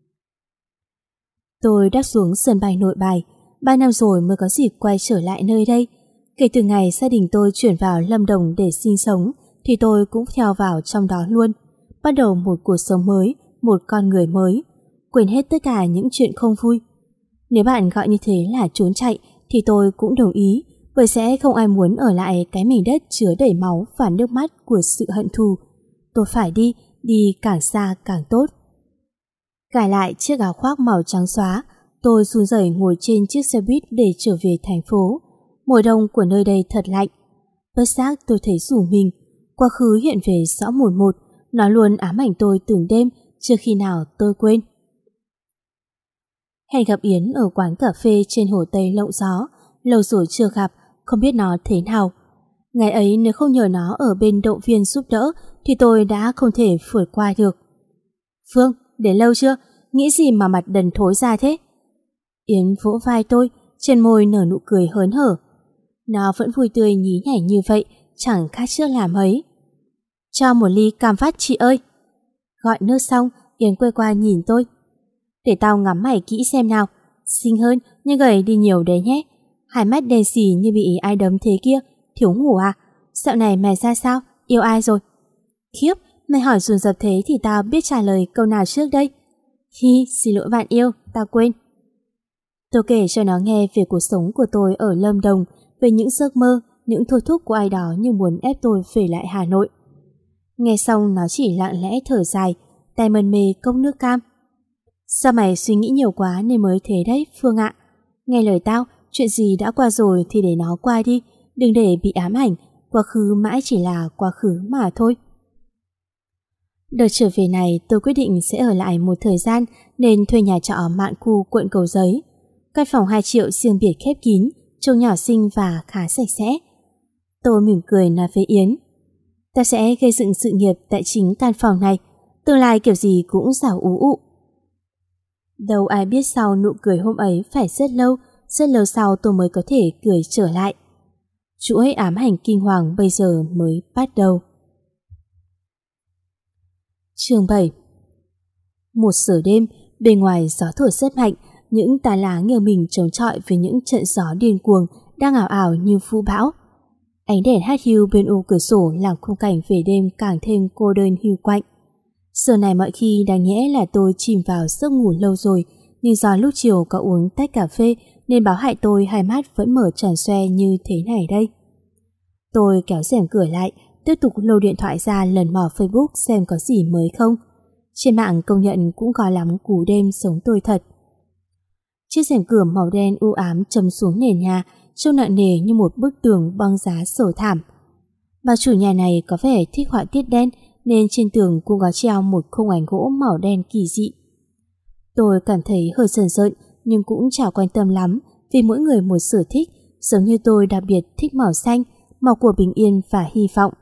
Tôi đáp xuống sân bay Nội Bài. Ba năm rồi mới có dịp quay trở lại nơi đây. Kể từ ngày gia đình tôi chuyển vào Lâm Đồng để sinh sống, thì tôi cũng theo vào trong đó luôn. Bắt đầu một cuộc sống mới, một con người mới, quên hết tất cả những chuyện không vui. Nếu bạn gọi như thế là trốn chạy, thì tôi cũng đồng ý, bởi sẽ không ai muốn ở lại cái mảnh đất chứa đầy máu và nước mắt của sự hận thù. Tôi phải đi, đi càng xa càng tốt. Cài lại chiếc áo khoác màu trắng xóa, tôi run rẩy ngồi trên chiếc xe buýt để trở về thành phố. Mùa đông của nơi đây thật lạnh. Bất giác tôi thấy rủ mình. Quá khứ hiện về rõ mồn một, nó luôn ám ảnh tôi từng đêm, chưa khi nào tôi quên. Hẹn gặp Yến ở quán cà phê trên Hồ Tây Lộng Gió. Lâu rồi chưa gặp, không biết nó thế nào. Ngày ấy nếu không nhờ nó ở bên động viên giúp đỡ, thì tôi đã không thể vượt qua được. Phương, đến lâu chưa? Nghĩ gì mà mặt đần thối ra thế? Yến vỗ vai tôi, trên môi nở nụ cười hớn hở. Nó vẫn vui tươi nhí nhảnh như vậy, chẳng khác trước làm mấy. Cho một ly cam phát chị ơi. Gọi nước xong, Yến quay qua nhìn tôi. Để tao ngắm mày kỹ xem nào. Xinh hơn nhưng gầy đi nhiều đấy nhé. Hai mắt đen xì như bị ai đấm thế kia. Thiếu ngủ à? Dạo này mày ra sao? Yêu ai rồi? Khiếp, mày hỏi dồn dập thế thì tao biết trả lời câu nào trước đây. Hi, xin lỗi bạn yêu, tao quên. Tôi kể cho nó nghe về cuộc sống của tôi ở Lâm Đồng, về những giấc mơ, những thôi thúc của ai đó như muốn ép tôi về lại Hà Nội. Nghe xong nó chỉ lặng lẽ thở dài, tay mân mê cốc nước cam. Sao mày suy nghĩ nhiều quá nên mới thế đấy, Phương ạ? Nghe lời tao, chuyện gì đã qua rồi thì để nó qua đi, đừng để bị ám ảnh, quá khứ mãi chỉ là quá khứ mà thôi. Đợt trở về này tôi quyết định sẽ ở lại một thời gian nên thuê nhà trọ mạn khu quận Cầu Giấy. Căn phòng hai triệu riêng biệt khép kín, trông nhỏ xinh và khá sạch sẽ. Tôi mỉm cười nói với Yến. Ta sẽ gây dựng sự nghiệp tại chính căn phòng này, tương lai kiểu gì cũng giàu ú ụ. Đâu ai biết sau nụ cười hôm ấy phải rất lâu, rất lâu sau tôi mới có thể cười trở lại. Chuỗi ám ảnh kinh hoàng bây giờ mới bắt đầu. Chương bảy. Một giờ đêm, bên ngoài gió thổi rất mạnh, những tán lá nghiêng mình chống chọi với những trận gió điên cuồng đang ảo ảo như vũ bão. Ánh đèn hát hiu bên ô cửa sổ làm khung cảnh về đêm càng thêm cô đơn hiu quạnh. Giờ này mọi khi đáng nhẽ là tôi chìm vào giấc ngủ lâu rồi, nhưng do lúc chiều có uống tách cà phê nên báo hại tôi hai mắt vẫn mở tròn xoe như thế này đây. Tôi kéo rèm cửa lại, tiếp tục lôi điện thoại ra lần mò Facebook xem có gì mới không. Trên mạng công nhận cũng có lắm cú đêm sống tôi thật. Chiếc rèm cửa màu đen u ám chầm xuống nền nhà, trông nặng nề như một bức tường băng giá sầu thảm. Bà chủ nhà này có vẻ thích họa tiết đen nên trên tường cũng có treo một khung ảnh gỗ màu đen kỳ dị. Tôi cảm thấy hơi sờn sợn nhưng cũng chả quan tâm lắm, vì mỗi người một sở thích, giống như tôi đặc biệt thích màu xanh, màu của bình yên và hy vọng.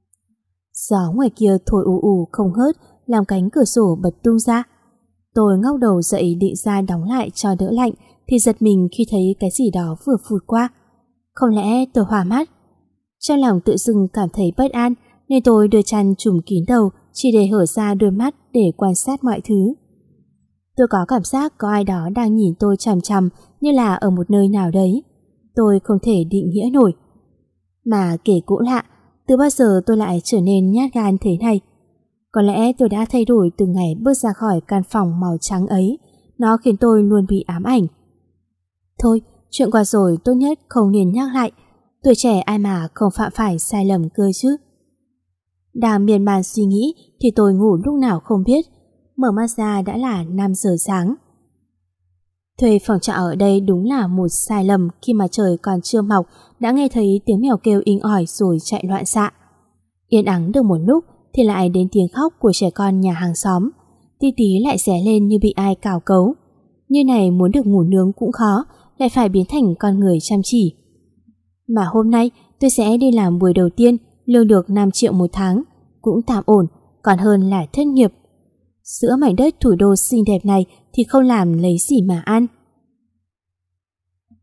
Gió ngoài kia thổi ù ù không ngớt, làm cánh cửa sổ bật tung ra. Tôi ngóc đầu dậy định ra đóng lại cho đỡ lạnh thì giật mình khi thấy cái gì đó vừa phụt qua. Không lẽ tôi hoa mắt? Trong lòng tự dưng cảm thấy bất an nên tôi đưa chăn trùm kín đầu chỉ để hở ra đôi mắt để quan sát mọi thứ. Tôi có cảm giác có ai đó đang nhìn tôi chằm chằm như là ở một nơi nào đấy. Tôi không thể định nghĩa nổi. Mà kể cũng lạ, từ bao giờ tôi lại trở nên nhát gan thế này? Có lẽ tôi đã thay đổi từ ngày bước ra khỏi căn phòng màu trắng ấy. Nó khiến tôi luôn bị ám ảnh. Thôi, chuyện qua rồi tốt nhất không nên nhắc lại. Tuổi trẻ ai mà không phạm phải sai lầm cơ chứ. Đang miên man suy nghĩ thì tôi ngủ lúc nào không biết. Mở mắt ra đã là năm giờ sáng. Thuê phòng trọ ở đây đúng là một sai lầm khi mà trời còn chưa mọc đã nghe thấy tiếng mèo kêu inh ỏi rồi chạy loạn xạ. Yên ắng được một lúc thì lại đến tiếng khóc của trẻ con nhà hàng xóm. Tí tí lại ré lên như bị ai cào cấu. Như này muốn được ngủ nướng cũng khó, lại phải biến thành con người chăm chỉ. Mà hôm nay tôi sẽ đi làm buổi đầu tiên, lương được năm triệu một tháng, cũng tạm ổn, còn hơn là thất nghiệp. Giữa mảnh đất thủ đô xinh đẹp này thì không làm lấy gì mà ăn.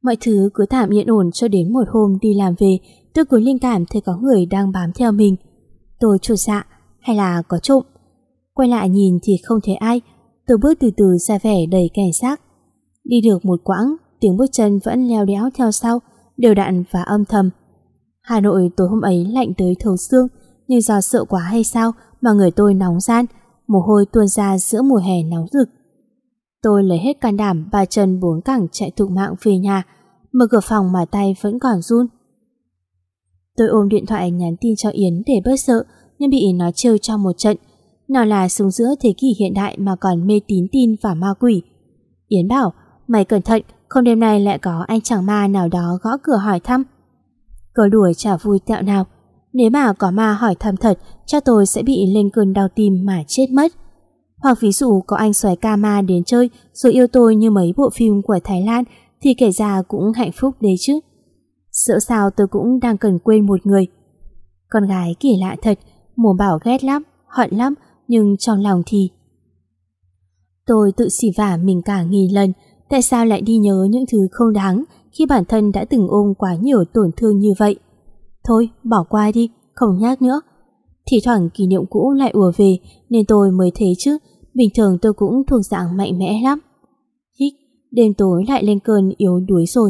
Mọi thứ cứ tạm yên ổn cho đến một hôm đi làm về, tôi cứ linh cảm thấy có người đang bám theo mình. Tôi chột dạ, hay là có trộm? Quay lại nhìn thì không thấy ai. Tôi bước từ từ ra vẻ đầy cảnh giác. Đi được một quãng, tiếng bước chân vẫn leo đéo theo sau, đều đặn và âm thầm. Hà Nội tối hôm ấy lạnh tới thấu xương, nhưng do sợ quá hay sao mà người tôi nóng ran, mồ hôi tuôn ra giữa mùa hè nóng rực. Tôi lấy hết can đảm ba chân bốn cẳng chạy thục mạng về nhà, mở cửa phòng mà tay vẫn còn run. Tôi ôm điện thoại nhắn tin cho Yến để bớt sợ, nhưng bị nó trêu trong một trận. Nào là sống giữa thế kỷ hiện đại mà còn mê tín tin vào ma quỷ. Yến bảo, mày cẩn thận, không đêm nay lại có anh chàng ma nào đó gõ cửa hỏi thăm. Câu đùa chả vui tẹo nào. Nếu mà có ma hỏi thăm thật, chắc tôi sẽ bị lên cơn đau tim mà chết mất. Hoặc ví dụ có anh soái ca ma đến chơi rồi yêu tôi như mấy bộ phim của Thái Lan, thì kể ra cũng hạnh phúc đấy chứ. Sợ sao tôi cũng đang cần quên một người. Con gái kỳ lạ thật, mồm bảo ghét lắm, hận lắm, nhưng trong lòng thì... Tôi tự xỉ vả mình cả nghìn lần. Tại sao lại đi nhớ những thứ không đáng khi bản thân đã từng ôm quá nhiều tổn thương như vậy? Thôi, bỏ qua đi, không nhắc nữa. Thì thoảng kỷ niệm cũ lại ùa về nên tôi mới thế chứ. Bình thường tôi cũng thuộc dạng mạnh mẽ lắm. Hích, đêm tối lại lên cơn yếu đuối rồi.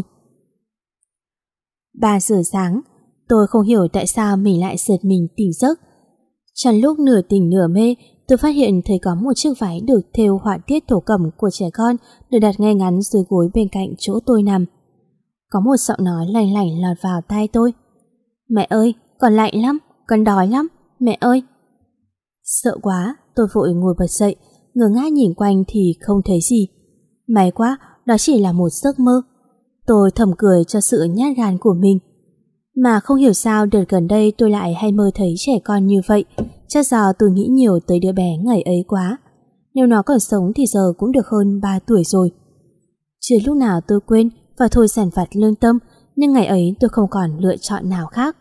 Ba giờ sáng, tôi không hiểu tại sao mình lại giật mình tỉnh giấc. Trong lúc nửa tỉnh nửa mê, tôi phát hiện thấy có một chiếc váy được thêu họa tiết thổ cẩm của trẻ con được đặt ngay ngắn dưới gối bên cạnh chỗ tôi nằm. Có một giọng nói lành lảnh lọt vào tai tôi. Mẹ ơi, con lạnh lắm, con đói lắm, mẹ ơi. Sợ quá, tôi vội ngồi bật dậy, ngơ ngác nhìn quanh thì không thấy gì. May quá, đó chỉ là một giấc mơ. Tôi thầm cười cho sự nhát gan của mình. Mà không hiểu sao đợt gần đây tôi lại hay mơ thấy trẻ con như vậy. Chắc do tôi nghĩ nhiều tới đứa bé ngày ấy quá. Nếu nó còn sống thì giờ cũng được hơn ba tuổi rồi. Chưa lúc nào tôi quên và thôi dằn vặt lương tâm, nhưng ngày ấy tôi không còn lựa chọn nào khác.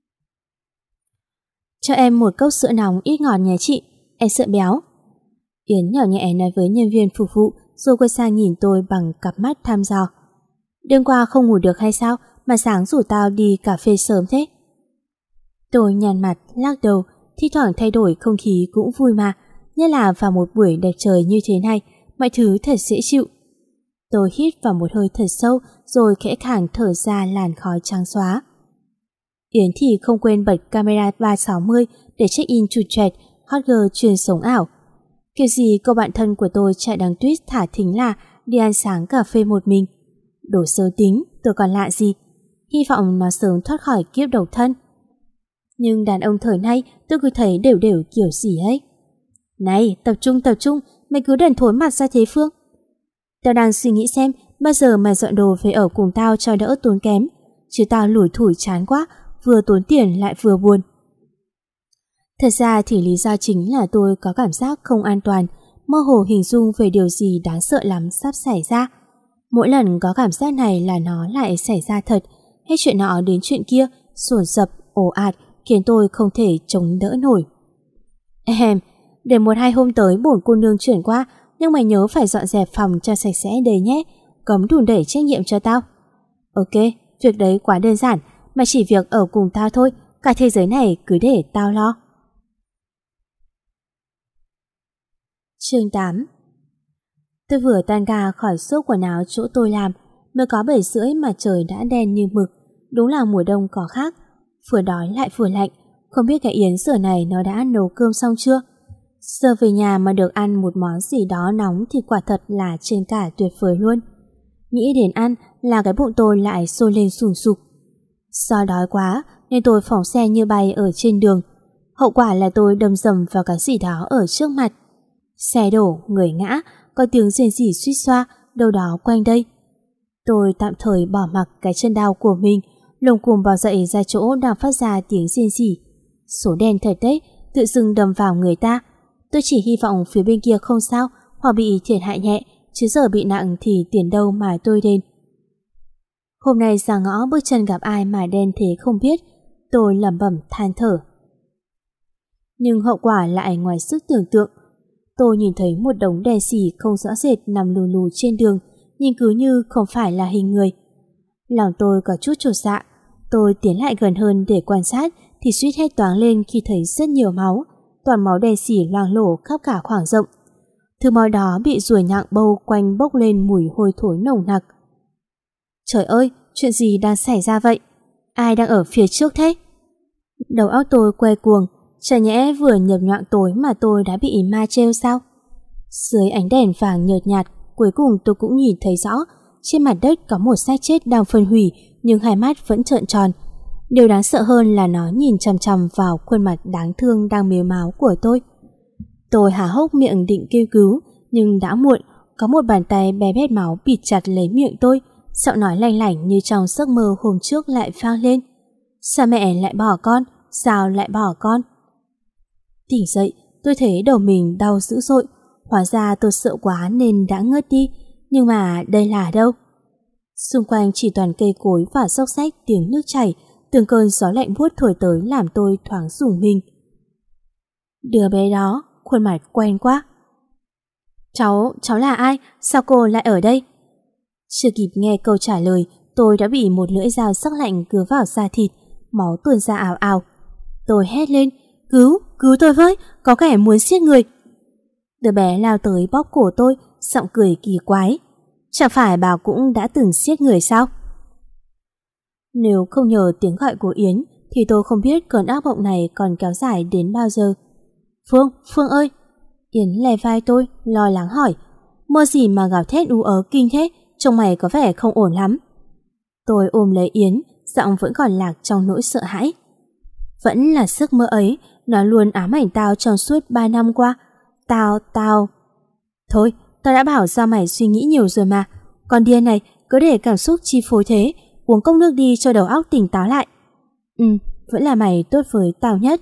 Cho em một cốc sữa nóng ít ngọt nhé chị, em sợ béo. Yến nhỏ nhẹ nói với nhân viên phục vụ, rồi quay sang nhìn tôi bằng cặp mắt thăm dò. Đêm qua không ngủ được hay sao mà sáng rủ tao đi cà phê sớm thế? Tôi nhàn mặt lắc đầu. Thi thoảng thay đổi không khí cũng vui mà, nhất là vào một buổi đẹp trời như thế này, mọi thứ thật dễ chịu. Tôi hít vào một hơi thật sâu rồi khẽ khàng thở ra làn khói trắng xóa. Yến thì không quên bật camera ba sáu mươi để check-in chụt choẹt hot girl truyền sống ảo. Kiểu gì cô bạn thân của tôi chạy đăng tweet thả thính là đi ăn sáng cà phê một mình. Đồ xấu tính, tôi còn lạ gì. Hy vọng nó sớm thoát khỏi kiếp độc thân. Nhưng đàn ông thời nay tôi cứ thấy đều đều kiểu gì ấy. Này, tập trung tập trung, mày cứ đần thối mặt ra thế Phương. Tao đang suy nghĩ xem bao giờ mày dọn đồ về ở cùng tao cho đỡ tốn kém. Chứ tao lủi thủi chán quá, vừa tốn tiền lại vừa buồn. Thật ra thì lý do chính là tôi có cảm giác không an toàn, mơ hồ hình dung về điều gì đáng sợ lắm sắp xảy ra. Mỗi lần có cảm giác này là nó lại xảy ra thật, hết chuyện nọ đến chuyện kia, sồn sập, ồ ạt, khiến tôi không thể chống đỡ nổi. Ehem, để một hai hôm tới bổn cô nương chuyển qua, nhưng mày nhớ phải dọn dẹp phòng cho sạch sẽ đấy nhé, cấm đùn đẩy trách nhiệm cho tao. Ok, việc đấy quá đơn giản, mà chỉ việc ở cùng tao thôi, cả thế giới này cứ để tao lo. Chương tám. Tôi vừa tan ca khỏi xốp quần áo chỗ tôi làm, mới có bảy rưỡi mà trời đã đen như mực, đúng là mùa đông có khác. Vừa đói lại vừa lạnh, không biết cái Yến giờ này nó đã nấu cơm xong chưa. Giờ về nhà mà được ăn một món gì đó nóng thì quả thật là trên cả tuyệt vời luôn. Nghĩ đến ăn là cái bụng tôi lại sôi lên sùng sục. Do đói quá nên tôi phóng xe như bay ở trên đường. Hậu quả là tôi đâm dầm vào cái gì đó ở trước mặt. Xe đổ, người ngã, có tiếng rền rỉ suýt xoa đâu đó quanh đây. Tôi tạm thời bỏ mặc cái chân đau của mình, lồm cồm bò dậy ra chỗ đang phát ra tiếng rên rỉ. Số đen thật đấy, tự dưng đâm vào người ta. Tôi chỉ hy vọng phía bên kia không sao, hoặc bị thiệt hại nhẹ, chứ giờ bị nặng thì tiền đâu mà tôi đền. Hôm nay ra ngõ bước chân gặp ai mà đen thế không biết, tôi lẩm bẩm than thở. Nhưng hậu quả lại ngoài sức tưởng tượng. Tôi nhìn thấy một đống đèn xì không rõ rệt nằm lù lù trên đường, nhìn cứ như không phải là hình người. Lòng tôi có chút chột dạ. Tôi tiến lại gần hơn để quan sát thì suýt hét toáng lên khi thấy rất nhiều máu, toàn máu đen xỉ loang lổ khắp cả khoảng rộng. Thứ máu đó bị ruồi nhặng bâu quanh bốc lên mùi hôi thối nồng nặc. Trời ơi, chuyện gì đang xảy ra vậy? Ai đang ở phía trước thế? Đầu óc tôi quay cuồng, chả nhẽ vừa nhập nhoạng tối mà tôi đã bị ma trêu sao? Dưới ánh đèn vàng nhợt nhạt, cuối cùng tôi cũng nhìn thấy rõ, trên mặt đất có một xác chết đang phân hủy nhưng hai mắt vẫn trợn tròn. Điều đáng sợ hơn là nó nhìn chằm chằm vào khuôn mặt đáng thương đang mếu máo của tôi. Tôi há hốc miệng định kêu cứu, nhưng đã muộn, có một bàn tay bé bét máu bịt chặt lấy miệng tôi, giọng nói lanh lảnh như trong giấc mơ hôm trước lại vang lên. Sao mẹ lại bỏ con? Sao lại bỏ con? Tỉnh dậy, tôi thấy đầu mình đau dữ dội. Hóa ra tôi sợ quá nên đã ngất đi. Nhưng mà đây là đâu? Xung quanh chỉ toàn cây cối và xốc xách tiếng nước chảy. Từng cơn gió lạnh buốt thổi tới làm tôi thoáng rùng mình. Đứa bé đó, khuôn mặt quen quá. Cháu, cháu là ai? Sao cô lại ở đây? Chưa kịp nghe câu trả lời, tôi đã bị một lưỡi dao sắc lạnh cứa vào da thịt, máu tuôn ra ào ào. Tôi hét lên, cứu, cứu tôi với, có kẻ muốn giết người. Đứa bé lao tới bóp cổ tôi, giọng cười kỳ quái. Chẳng phải bà cũng đã từng giết người sao? Nếu không nhờ tiếng gọi của Yến thì tôi không biết cơn ác mộng này còn kéo dài đến bao giờ. Phương, Phương ơi! Yến lè vai tôi, lo lắng hỏi. Mơ gì mà gào thét ú ớ kinh thế, trông mày có vẻ không ổn lắm. Tôi ôm lấy Yến, giọng vẫn còn lạc trong nỗi sợ hãi. Vẫn là giấc mơ ấy, nó luôn ám ảnh tao trong suốt ba năm qua. Tao, tao... Thôi, tao đã bảo sao mày suy nghĩ nhiều rồi mà. Con điên này, cứ để cảm xúc chi phối thế, uống cốc nước đi cho đầu óc tỉnh táo lại. Ừ, vẫn là mày tốt với tao nhất.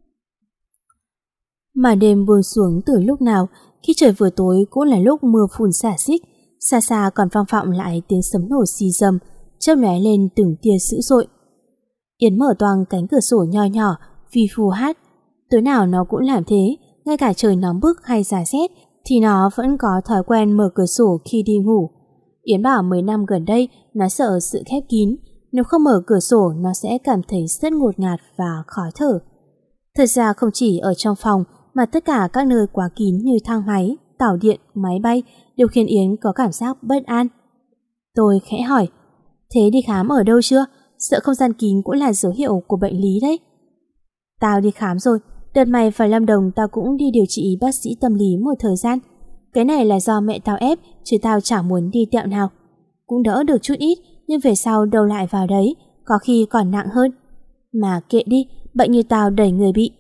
Mà đêm buông xuống từ lúc nào, khi trời vừa tối cũng là lúc mưa phùn xả xích, xa xa còn vang vọng lại tiếng sấm nổ xì rầm, chớp lóe lên từng tia dữ dội. Yến mở toang cánh cửa sổ nho nhỏ, vi phù hát. Tối nào nó cũng làm thế, ngay cả trời nóng bức hay giá rét thì nó vẫn có thói quen mở cửa sổ khi đi ngủ. Yến bảo mấy năm gần đây nó sợ sự khép kín, nếu không mở cửa sổ nó sẽ cảm thấy rất ngột ngạt và khó thở. Thật ra không chỉ ở trong phòng mà tất cả các nơi quá kín như thang máy, tàu điện, máy bay đều khiến Yến có cảm giác bất an. Tôi khẽ hỏi, thế đi khám ở đâu chưa? Sợ không gian kín cũng là dấu hiệu của bệnh lý đấy. Tao đi khám rồi, đợt mày vào Lâm Đồng tao cũng đi điều trị bác sĩ tâm lý một thời gian. Cái này là do mẹ tao ép, chứ tao chả muốn đi tẹo nào. Cũng đỡ được chút ít, nhưng về sau đâu lại vào đấy, có khi còn nặng hơn. Mà kệ đi, bệnh như tao đầy người bị.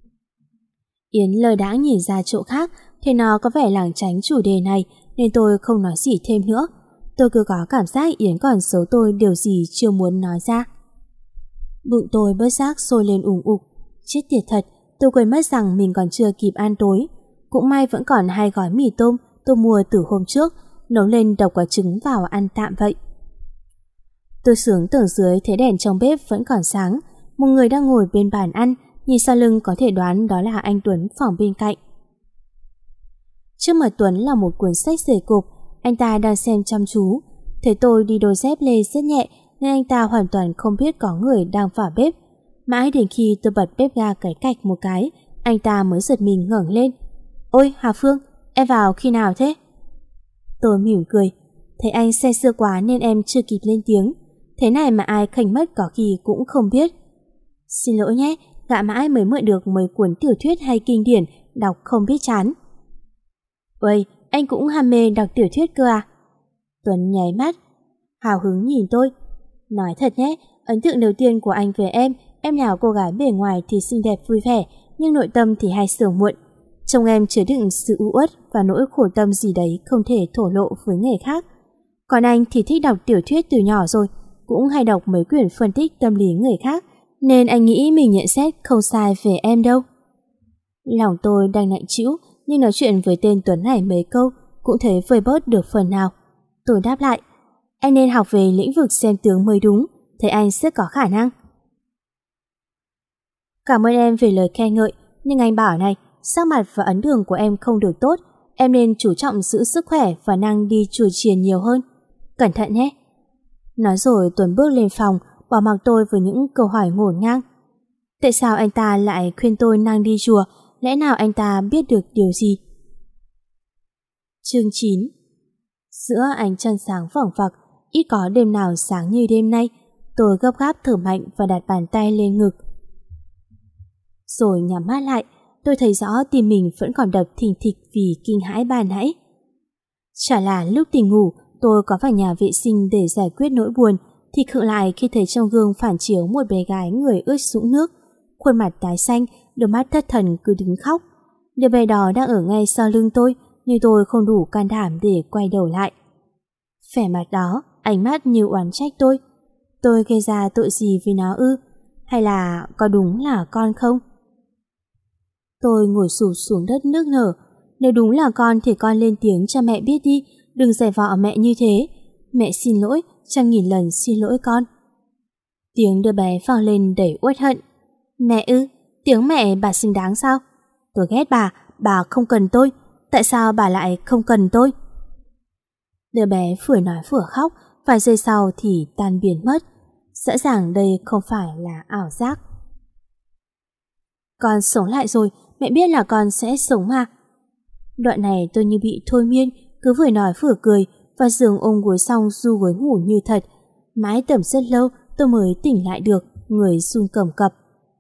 Yến lơ đãng nhìn ra chỗ khác, thế nó có vẻ lảng tránh chủ đề này, nên tôi không nói gì thêm nữa. Tôi cứ có cảm giác Yến còn giấu tôi điều gì chưa muốn nói ra. Bụng tôi bớt giác sôi lên ủng ục. Chết tiệt thật, tôi quên mất rằng mình còn chưa kịp ăn tối. Cũng may vẫn còn hai gói mì tôm tôi mua từ hôm trước, nấu lên độc quả trứng vào ăn tạm vậy. Tôi xuống tầng dưới thấy đèn trong bếp vẫn còn sáng. Một người đang ngồi bên bàn ăn, nhìn sau lưng có thể đoán đó là anh Tuấn phòng bên cạnh. Trước mặt Tuấn là một cuốn sách dày cộp, anh ta đang xem chăm chú. Thấy tôi đi đôi dép lê rất nhẹ nên anh ta hoàn toàn không biết có người đang vào bếp. Mãi đến khi tôi bật bếp ga cái cạch một cái, anh ta mới giật mình ngẩng lên. Ôi Hà Phương, em vào khi nào thế? Tôi mỉm cười. Thấy anh say sưa quá nên em chưa kịp lên tiếng. Thế này mà ai khênh mất có khi cũng không biết. Xin lỗi nhé, gạ mãi mới mượn được mấy cuốn tiểu thuyết hay kinh điển, đọc không biết chán. Ôi, anh cũng ham mê đọc tiểu thuyết cơ à? Tuấn nháy mắt, hào hứng nhìn tôi. Nói thật nhé, ấn tượng đầu tiên của anh về em, em nào cô gái bề ngoài thì xinh đẹp vui vẻ, nhưng nội tâm thì hay sửa muộn. Trông em chứa đựng sự u uất và nỗi khổ tâm gì đấy không thể thổ lộ với người khác. Còn anh thì thích đọc tiểu thuyết từ nhỏ rồi, cũng hay đọc mấy quyển phân tích tâm lý người khác, nên anh nghĩ mình nhận xét không sai về em đâu. Lòng tôi đang nặng trĩu, nhưng nói chuyện với tên Tuấn này mấy câu cũng thấy vơi bớt được phần nào. Tôi đáp lại, anh nên học về lĩnh vực xem tướng mới đúng, thấy anh rất có khả năng. Cảm ơn em về lời khen ngợi, nhưng anh bảo này, sắc mặt và ấn đường của em không được tốt, em nên chú trọng giữ sức khỏe và năng đi chùa chiền nhiều hơn. Cẩn thận nhé. Nói rồi Tuấn bước lên phòng, bỏ mặc tôi với những câu hỏi ngổn ngang. Tại sao anh ta lại khuyên tôi năng đi chùa? Lẽ nào anh ta biết được điều gì? Chương chín. Giữa ánh trăng sáng phẳng phặc, ít có đêm nào sáng như đêm nay, tôi gấp gáp thở mạnh và đặt bàn tay lên ngực. Rồi nhắm mắt lại, tôi thấy rõ tim mình vẫn còn đập thình thịch vì kinh hãi ban nãy. Chả là lúc tỉnh ngủ, tôi có vào nhà vệ sinh để giải quyết nỗi buồn, thì khựng lại khi thấy trong gương phản chiếu một bé gái người ướt sũng nước, khuôn mặt tái xanh, đôi mắt thất thần cứ đứng khóc. Đứa bé đó đang ở ngay sau lưng tôi, nhưng tôi không đủ can đảm để quay đầu lại. Vẻ mặt đó, ánh mắt như oán trách tôi. Tôi gây ra tội gì với nó ư? Hay là có đúng là con không? Tôi ngồi sụp xuống đất nước nở. Nếu đúng là con thì con lên tiếng cho mẹ biết đi, đừng giày vò mẹ như thế. Mẹ xin lỗi, trăm nghìn lần xin lỗi con. Tiếng đứa bé vang lên đầy uất hận. Mẹ ư? Tiếng mẹ bà xứng đáng sao? Tôi ghét bà, bà không cần tôi. Tại sao bà lại không cần tôi? Đứa bé vừa nói vừa khóc, vài giây sau thì tan biến mất. Rõ ràng đây không phải là ảo giác. Con sống lại rồi, mẹ biết là con sẽ sống mà. Đoạn này tôi như bị thôi miên, cứ vừa nói vừa cười, và giường ôm gối xong du gối ngủ như thật. Mãi tầm rất lâu tôi mới tỉnh lại được, người run cầm cập.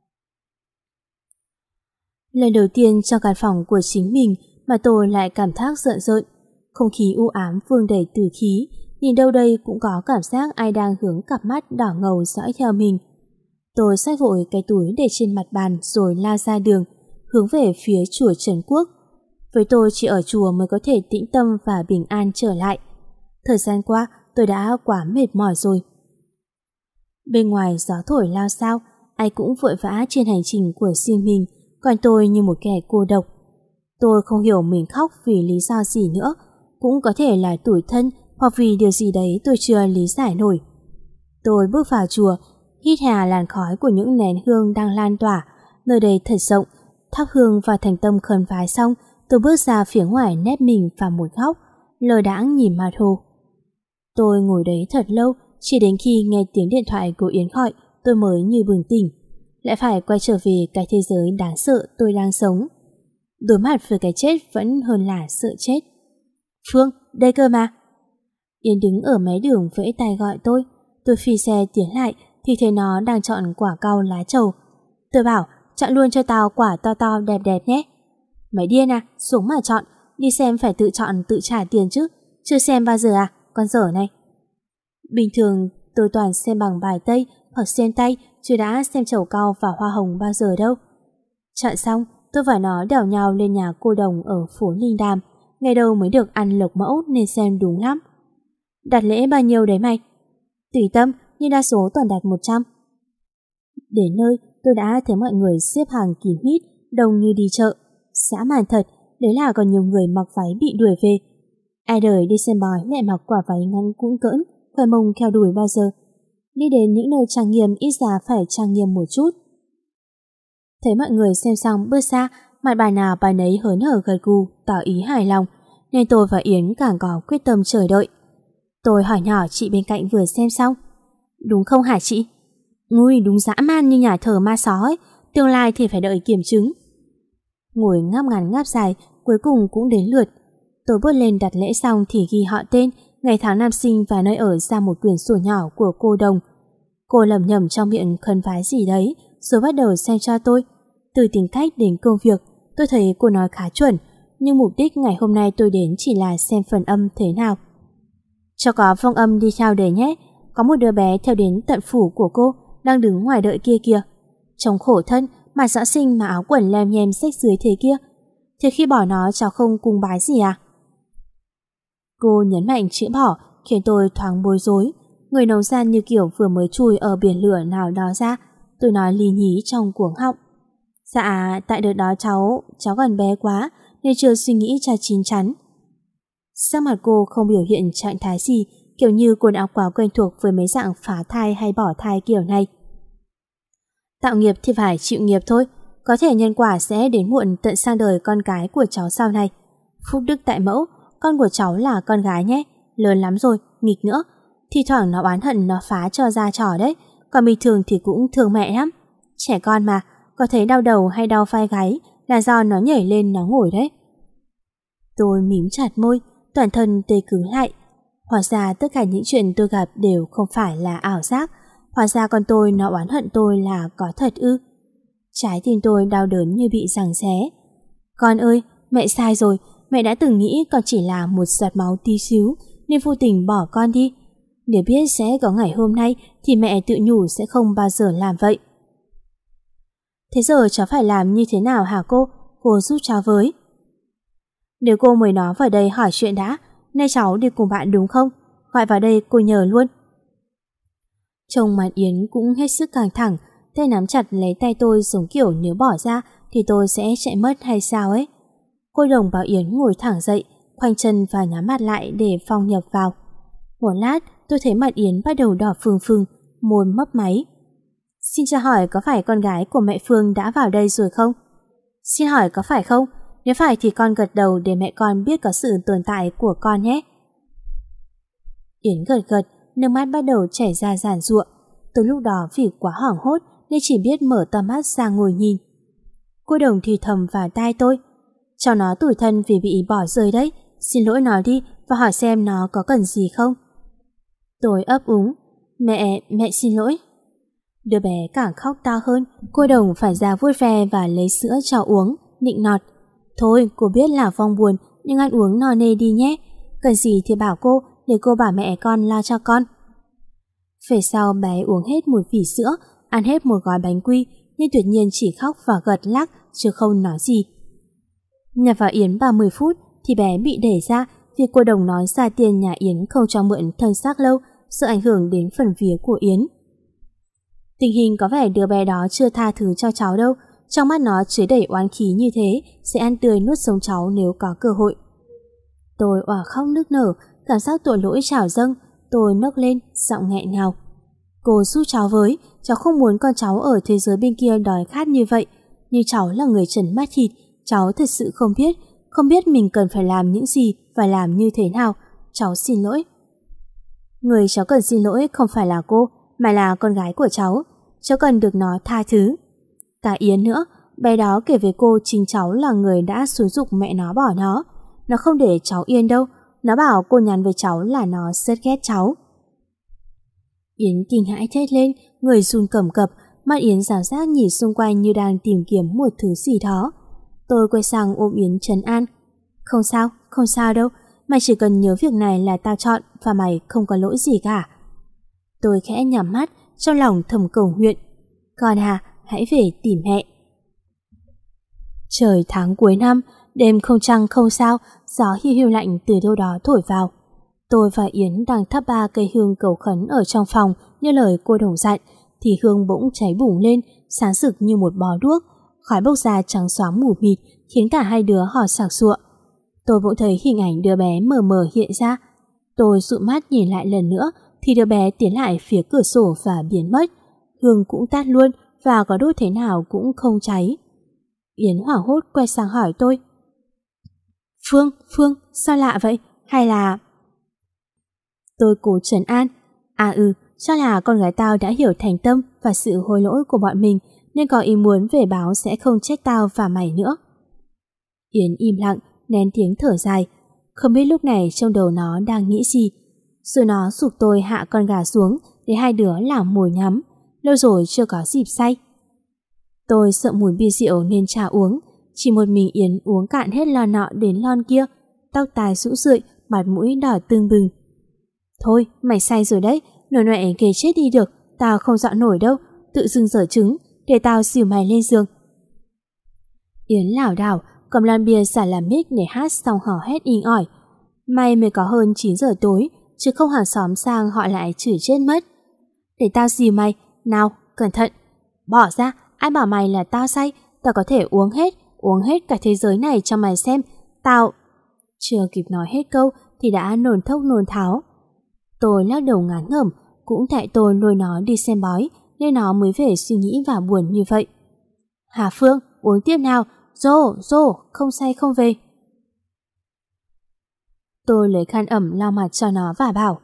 Lần đầu tiên trong căn phòng của chính mình mà tôi lại cảm giác rợn rợn. Không khí u ám vương đầy tử khí, nhìn đâu đây cũng có cảm giác ai đang hướng cặp mắt đỏ ngầu dõi theo mình. Tôi xách vội cái túi để trên mặt bàn rồi lao ra đường, hướng về phía chùa Trấn Quốc. Với tôi chỉ ở chùa mới có thể tĩnh tâm và bình an trở lại. Thời gian qua tôi đã quá mệt mỏi rồi. Bên ngoài gió thổi lao sao, ai cũng vội vã trên hành trình của riêng mình, còn tôi như một kẻ cô độc. Tôi không hiểu mình khóc vì lý do gì nữa, cũng có thể là tủi thân hoặc vì điều gì đấy tôi chưa lý giải nổi. Tôi bước vào chùa, hít hà làn khói của những nén hương đang lan tỏa, nơi đây thật rộng. Thắp hương và thành tâm khấn vái xong, tôi bước ra phía ngoài nép mình vào một góc, lờ đãng nhìn mặt hồ. Tôi ngồi đấy thật lâu, chỉ đến khi nghe tiếng điện thoại của Yến gọi, tôi mới như bừng tỉnh. Lại phải quay trở về cái thế giới đáng sợ tôi đang sống. Đối mặt với cái chết vẫn hơn là sợ chết. Phương, đây cơ mà. Yến đứng ở mé đường vẫy tay gọi tôi. Tôi phi xe tiến lại thì thấy nó đang chọn quả cau lá trầu. Tôi bảo, chọn luôn cho tao quả to to đẹp đẹp nhé. Mày điên à, xuống mà chọn. Đi xem phải tự chọn tự trả tiền chứ. Chưa xem bao giờ à, con dở này. Bình thường tôi toàn xem bằng bài tây hoặc xem tay, chứ đã xem trầu cau và hoa hồng bao giờ đâu. Chọn xong, tôi và nó đèo nhau lên nhà cô đồng ở phố Linh Đàm. Ngày đầu mới được ăn lộc mẫu nên xem đúng lắm. Đặt lễ bao nhiêu đấy mày? Tùy tâm, nhưng đa số toàn đặt một trăm. Đến nơi, tôi đã thấy mọi người xếp hàng kín mít, đông như đi chợ. Dã man thật, đấy là còn nhiều người mặc váy bị đuổi về. Ai đời đi xem bói lại mặc quả váy ngắn cũn cỡn, khoe mông theo đuổi bao giờ. Đi đến những nơi trang nghiêm ít ra phải trang nghiêm một chút. Thấy mọi người xem xong bước ra, mặt bài nào bài nấy hớn hở gật gù, tỏ ý hài lòng, nên tôi và Yến càng có quyết tâm chờ đợi. Tôi hỏi nhỏ chị bên cạnh vừa xem xong. Đúng không hả chị? Ngui đúng dã man như nhà thờ ma só ấy, tương lai thì phải đợi kiểm chứng. Ngồi ngáp ngắn ngáp dài, cuối cùng cũng đến lượt. Tôi bước lên đặt lễ xong thì ghi họ tên, ngày tháng năm sinh và nơi ở ra một quyển sổ nhỏ của cô đồng. Cô lẩm nhẩm trong miệng khấn vái gì đấy, rồi bắt đầu xem cho tôi. Từ tính cách đến công việc, tôi thấy cô nói khá chuẩn, nhưng mục đích ngày hôm nay tôi đến chỉ là xem phần âm thế nào. Cho có phong âm đi theo để nhé, có một đứa bé theo đến tận phủ của cô, đang đứng ngoài đợi kia kìa. Trông khổ thân, mà rõ sinh mà áo quần lem nhem xách dưới thế kia. Thế khi bỏ nó cháu không cùng bái gì à? Cô nhấn mạnh chữ bỏ, khiến tôi thoáng bối rối. Người nấu gian như kiểu vừa mới chui ở biển lửa nào đó ra. Tôi nói lì nhí trong cuống họng. Dạ, tại đợt đó cháu, cháu còn bé quá, nên chưa suy nghĩ cho chín chắn. Sắc mặt cô không biểu hiện trạng thái gì, kiểu như cô đã quá quen thuộc với mấy dạng phá thai hay bỏ thai kiểu này. Tạo nghiệp thì phải chịu nghiệp thôi, có thể nhân quả sẽ đến muộn tận sang đời con cái của cháu sau này. Phúc đức tại mẫu, con của cháu là con gái nhé, lớn lắm rồi, nghịch nữa. Thi thoảng nó oán hận nó phá cho ra trò đấy, còn bình thường thì cũng thương mẹ lắm. Trẻ con mà, có thấy đau đầu hay đau vai gáy là do nó nhảy lên nó ngồi đấy. Tôi mím chặt môi, toàn thân tê cứng lại. Hóa ra tất cả những chuyện tôi gặp đều không phải là ảo giác. Hóa ra con tôi nó oán hận tôi là có thật ư. Trái tim tôi đau đớn như bị giằng xé. Con ơi, mẹ sai rồi. Mẹ đã từng nghĩ con chỉ là một giọt máu tí xíu nên vô tình bỏ con đi. Nếu biết sẽ có ngày hôm nay thì mẹ tự nhủ sẽ không bao giờ làm vậy. Thế giờ cháu phải làm như thế nào hả cô? Cô giúp cháu với. Nếu cô mời nó vào đây hỏi chuyện đã. Nay cháu đi cùng bạn đúng không? Gọi vào đây cô nhờ luôn. Trông mặt Yến cũng hết sức căng thẳng, tay nắm chặt lấy tay tôi giống kiểu nếu bỏ ra thì tôi sẽ chạy mất hay sao ấy. Cô Đồng bảo Yến ngồi thẳng dậy, khoanh chân và nhắm mắt lại để Phong nhập vào. Một lát tôi thấy mặt Yến bắt đầu đỏ phừng phừng, môi mấp máy. Xin cho hỏi có phải con gái của mẹ Phương đã vào đây rồi không? Xin hỏi có phải không? Nếu phải thì con gật đầu để mẹ con biết có sự tồn tại của con nhé. Yến gật gật, nước mắt bắt đầu chảy ra giàn giụa. Tôi lúc đó vì quá hoảng hốt nên chỉ biết mở tầm mắt ra ngồi nhìn. Cô Đồng thì thầm vào tai tôi. Cho nó tủi thân vì bị bỏ rơi đấy, xin lỗi nó đi và hỏi xem nó có cần gì không. Tôi ấp úng. Mẹ, mẹ xin lỗi. Đứa bé càng khóc to hơn. Cô Đồng phải ra vuốt ve và lấy sữa cho uống, nịnh nọt. Thôi, cô biết là Phong buồn, nhưng ăn uống no nê đi nhé. Cần gì thì bảo cô, để cô bảo mẹ con lo cho con. Về sau bé uống hết một vỉ sữa, ăn hết một gói bánh quy, nhưng tuyệt nhiên chỉ khóc và gật lắc, chứ không nói gì. Nhập vào Yến ba mươi phút thì bé bị đẩy ra vì cô Đồng nói ra tiền nhà Yến không cho mượn thân xác lâu, sợ ảnh hưởng đến phần vía của Yến. Tình hình có vẻ đứa bé đó chưa tha thứ cho cháu đâu. Trong mắt nó chứa đầy oán khí như thế, sẽ ăn tươi nuốt sống cháu nếu có cơ hội. Tôi òa khóc nức nở, cảm giác tội lỗi trào dâng. Tôi nấc lên, giọng nghẹn ngào. Cô giúp cháu với, cháu không muốn con cháu ở thế giới bên kia đói khát như vậy. Nhưng cháu là người trần mắt thịt, cháu thật sự không biết, không biết mình cần phải làm những gì và làm như thế nào. Cháu xin lỗi. Người cháu cần xin lỗi không phải là cô, mà là con gái của cháu. Cháu cần được nó tha thứ. Cả Yến nữa, bé đó kể với cô chính cháu là người đã xúi giục mẹ nó bỏ nó. Nó không để cháu yên đâu. Nó bảo cô nhắn với cháu là nó rất ghét cháu. Yến kinh hãi thét lên, người run cầm cập, mắt Yến giáo giác nhìn xung quanh như đang tìm kiếm một thứ gì đó. Tôi quay sang ôm Yến trấn an. Không sao, không sao đâu. Mày chỉ cần nhớ việc này là tao chọn và mày không có lỗi gì cả. Tôi khẽ nhắm mắt, trong lòng thầm cầu nguyện. Con à, hãy về tìm mẹ. Trời tháng cuối năm, đêm không trăng không sao, gió hiu hiu lạnh từ đâu đó thổi vào. Tôi và Yến đang thắp ba cây hương cầu khấn ở trong phòng như lời cô Đồng dặn, thì hương bỗng cháy bùng lên, sáng rực như một bó đuốc, khói bốc ra trắng xóa mù mịt, khiến cả hai đứa hò sặc sụa. Tôi bỗng thấy hình ảnh đứa bé mờ mờ hiện ra. Tôi dụi mắt nhìn lại lần nữa, thì đứa bé tiến lại phía cửa sổ và biến mất. Hương cũng tắt luôn và có đốt thế nào cũng không cháy. Yến hoảng hốt quay sang hỏi tôi. Phương, Phương, sao lạ vậy? Hay là... Tôi cố trấn an. À ừ, chắc là con gái tao đã hiểu thành tâm và sự hối lỗi của bọn mình, nên có ý muốn về báo sẽ không trách tao và mày nữa. Yến im lặng, nén tiếng thở dài. Không biết lúc này trong đầu nó đang nghĩ gì. Rồi nó giục tôi hạ con gà xuống để hai đứa làm mồi nhắm. Lâu rồi chưa có dịp say. Tôi sợ mùi bia rượu nên chả uống. Chỉ một mình Yến uống cạn hết lon nọ đến lon kia. Tóc tai rũ rượi, mặt mũi đỏ tưng bừng. Thôi, mày say rồi đấy, nổi nọe ghê chết đi được. Tao không dọn nổi đâu, tự dưng dở trứng, để tao xỉu mày lên giường. Yến lảo đảo cầm lon bia xả làm mic để hát xong hò hét inh ỏi. May mới có hơn chín giờ tối, chứ không hàng xóm sang họ lại chửi chết mất. Để tao xỉu mày, nào, cẩn thận. Bỏ ra, ai bảo mày là tao say, tao có thể uống hết, uống hết cả thế giới này cho mày xem. Tao... Chưa kịp nói hết câu thì đã nôn thốc nôn tháo. Tôi lắc đầu ngán ngẩm, cũng tại tôi lôi nó đi xem bói nên nó mới về suy nghĩ và buồn như vậy. Hà Phương, uống tiếp nào, rô, rô, không say không về. Tôi lấy khăn ẩm lau mặt cho nó và bảo,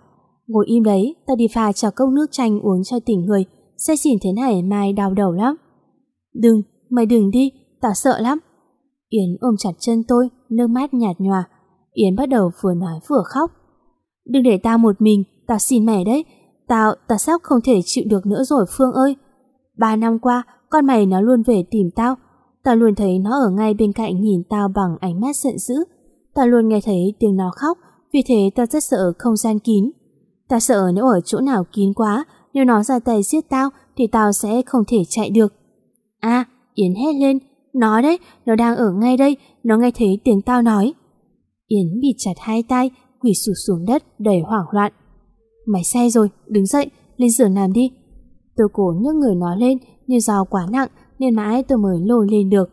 Ngồi im đấy, tao đi pha cho cốc nước chanh uống cho tỉnh người. Say xỉn thế này mai đau đầu lắm. Đừng, mày đừng đi, tao sợ lắm. Yến ôm chặt chân tôi, nước mắt nhạt nhòa. Yến bắt đầu vừa nói vừa khóc. Đừng để tao một mình, tao xin mày đấy. Tao, tao sắp không thể chịu được nữa rồi Phương ơi. Ba năm qua, con mày nó luôn về tìm tao. Tao luôn thấy nó ở ngay bên cạnh nhìn tao bằng ánh mắt giận dữ. Tao luôn nghe thấy tiếng nó khóc, vì thế tao rất sợ không gian kín. Tao sợ nếu ở chỗ nào kín quá, nếu nó ra tay giết tao thì tao sẽ không thể chạy được. À, Yến hét lên, nó đấy, nó đang ở ngay đây, nó nghe thấy tiếng tao nói. Yến bịt chặt hai tay, quỳ sụp xuống đất đầy hoảng loạn. Mày say rồi, đứng dậy, lên giường nằm đi. Tôi cố nhấc người nó lên, nhưng do quá nặng nên mãi tôi mới lôi lên được.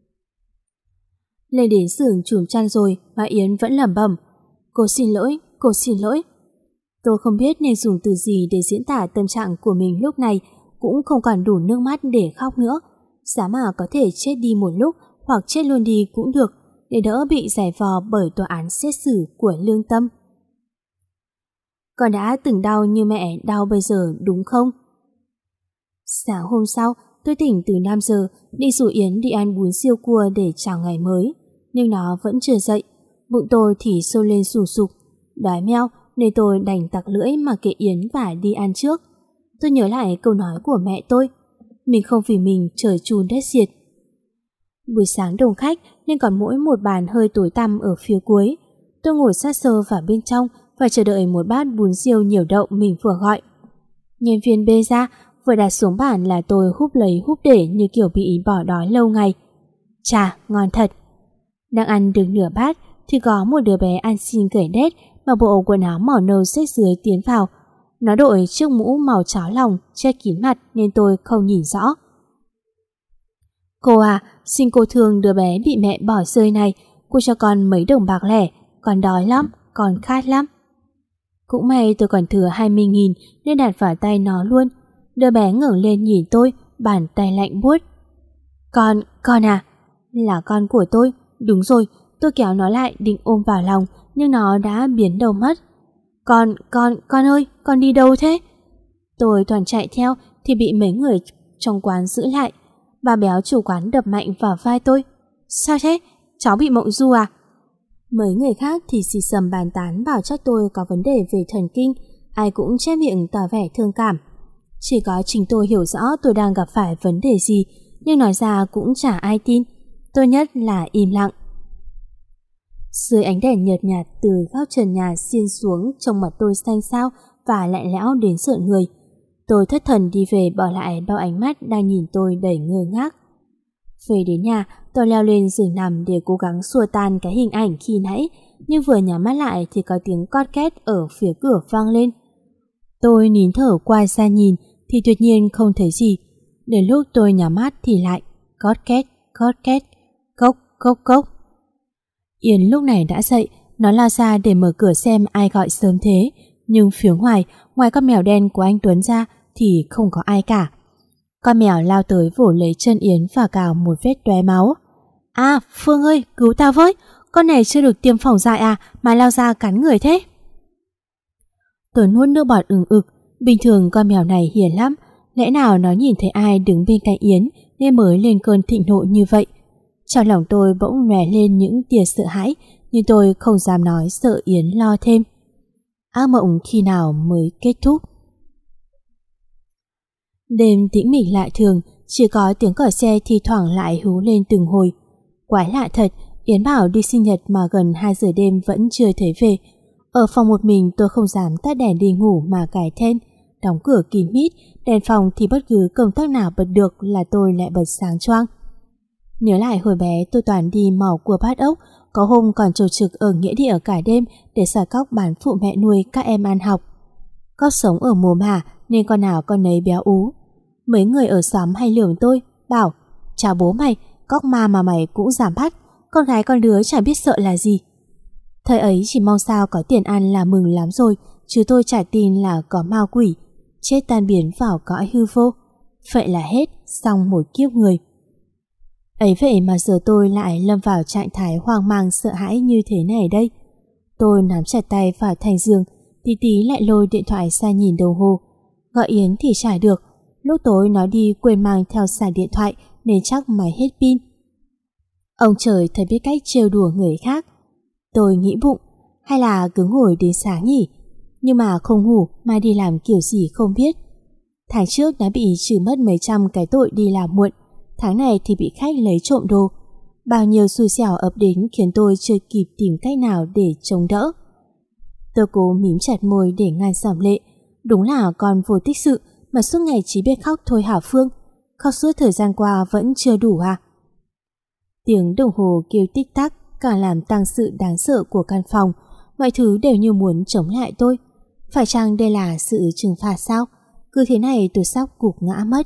Lên đến giường chùm chăn rồi mà Yến vẫn lẩm bẩm. Cô xin lỗi, cô xin lỗi. Tôi không biết nên dùng từ gì để diễn tả tâm trạng của mình lúc này, cũng không còn đủ nước mắt để khóc nữa. Giá mà có thể chết đi một lúc hoặc chết luôn đi cũng được, để đỡ bị giải vò bởi tòa án xét xử của lương tâm. Con đã từng đau như mẹ đau bây giờ đúng không? Sáng hôm sau, tôi tỉnh từ năm giờ, đi rủ Yến đi ăn bún riêu cua để chào ngày mới. Nhưng nó vẫn chưa dậy, bụng tôi thì sôi lên sùng sục. Đói meo nên tôi đành tặc lưỡi mà kệ Yến và đi ăn trước. Tôi nhớ lại câu nói của mẹ tôi, mình không vì mình trời chun đất diệt. Buổi sáng đông khách nên còn mỗi một bàn hơi tối tăm ở phía cuối. Tôi ngồi sát sơ vào bên trong và chờ đợi một bát bún riêu nhiều đậu mình vừa gọi. Nhân viên bê ra, vừa đặt xuống bàn là tôi húp lấy húp để như kiểu bị bỏ đói lâu ngày. Chà, ngon thật. Đang ăn được nửa bát thì có một đứa bé ăn xin gầy đét mà bộ quần áo màu nâu xếch dưới tiến vào. Nó đội chiếc mũ màu cháo lòng che kín mặt nên tôi không nhìn rõ. Cô à, xin cô thương đứa bé bị mẹ bỏ rơi này, cô cho con mấy đồng bạc lẻ, con đói lắm, con khát lắm. Cũng may tôi còn thừa hai mươi nghìn nên đặt vào tay nó luôn. Đứa bé ngẩng lên nhìn tôi, bàn tay lạnh buốt. Con, con à? Là con của tôi, đúng rồi. Tôi kéo nó lại định ôm vào lòng, nhưng nó đã biến đâu mất. Con, con, con ơi, con đi đâu thế? Tôi toàn chạy theo thì bị mấy người trong quán giữ lại. Bà béo chủ quán đập mạnh vào vai tôi. Sao thế? Cháu bị mộng du à? Mấy người khác thì xì xầm bàn tán bảo chắc tôi có vấn đề về thần kinh. Ai cũng che miệng tỏ vẻ thương cảm. Chỉ có chính tôi hiểu rõ tôi đang gặp phải vấn đề gì, nhưng nói ra cũng chả ai tin. Tốt nhất là im lặng. Dưới ánh đèn nhợt nhạt từ góc trần nhà xiên xuống, trong mặt tôi xanh xao và lạnh lẽo đến rợn người. Tôi thất thần đi về, bỏ lại bao ánh mắt đang nhìn tôi đầy ngơ ngác. Về đến nhà, tôi leo lên giường nằm để cố gắng xua tan cái hình ảnh khi nãy, nhưng vừa nhắm mắt lại thì có tiếng cót két ở phía cửa vang lên. Tôi nín thở quay ra nhìn thì tuyệt nhiên không thấy gì. Đến lúc tôi nhắm mắt thì lại cót két, cót két, cốc, cốc, cốc. Yến lúc này đã dậy, nó lao ra để mở cửa xem ai gọi sớm thế, nhưng phía ngoài, ngoài con mèo đen của anh Tuấn ra thì không có ai cả. Con mèo lao tới vỗ lấy chân Yến và cào một vết tóe máu. À, Phương ơi, cứu tao với, con này chưa được tiêm phòng dại à mà lao ra cắn người thế. Tôi nuốt nước bọt ừng ực, bình thường con mèo này hiền lắm, lẽ nào nó nhìn thấy ai đứng bên cạnh Yến nên mới lên cơn thịnh nộ như vậy. Trong lòng tôi bỗng lóe lên những tia sợ hãi, nhưng tôi không dám nói sợ Yến lo thêm. Ác mộng khi nào mới kết thúc? Đêm tĩnh mịch lạ thường, chỉ có tiếng còi xe thi thoảng lại hú lên từng hồi. Quái lạ thật, Yến bảo đi sinh nhật mà gần hai giờ đêm vẫn chưa thấy về. Ở phòng một mình tôi không dám tắt đèn đi ngủ mà cài then, đóng cửa kín mít, đèn phòng thì bất cứ công tắc nào bật được là tôi lại bật sáng choang. Nhớ lại hồi bé tôi toàn đi mò cua bát ốc, có hôm còn trầu trực ở nghĩa địa cả đêm để xả cóc bán phụ mẹ nuôi các em ăn học. Cóc sống ở mùa mả nên con nào con nấy béo ú. Mấy người ở xóm hay lườm tôi, bảo: chào bố mày, cóc ma mà mày cũng dám bắt, con gái con đứa chả biết sợ là gì. Thời ấy chỉ mong sao có tiền ăn là mừng lắm rồi, chứ tôi chả tin là có ma quỷ, chết tan biến vào cõi hư vô. Vậy là hết, xong một kiếp người. Ấy vậy mà giờ tôi lại lâm vào trạng thái hoang mang sợ hãi như thế này đây. Tôi nắm chặt tay vào thành giường, tí tí lại lôi điện thoại ra nhìn đồng hồ. Gọi Yến thì chả được, lúc tối nó đi quên mang theo sạc điện thoại nên chắc máy hết pin. Ông trời thật biết cách trêu đùa người khác. Tôi nghĩ bụng, hay là cứ ngồi đến sáng nhỉ? Nhưng mà không ngủ mà đi làm kiểu gì không biết. Tháng trước đã bị trừ mất mấy trăm cái tội đi làm muộn, tháng này thì bị khách lấy trộm đồ. Bao nhiêu xui xẻo ập đến khiến tôi chưa kịp tìm cách nào để chống đỡ. Tôi cố mím chặt môi để ngăn dòng lệ. Đúng là con vô tích sự mà suốt ngày chỉ biết khóc thôi hả Phương? Khóc suốt thời gian qua vẫn chưa đủ à? Tiếng đồng hồ kêu tích tắc càng làm tăng sự đáng sợ của căn phòng. Mọi thứ đều như muốn chống lại tôi. Phải chăng đây là sự trừng phạt sao? Cứ thế này tôi sắp gục ngã mất.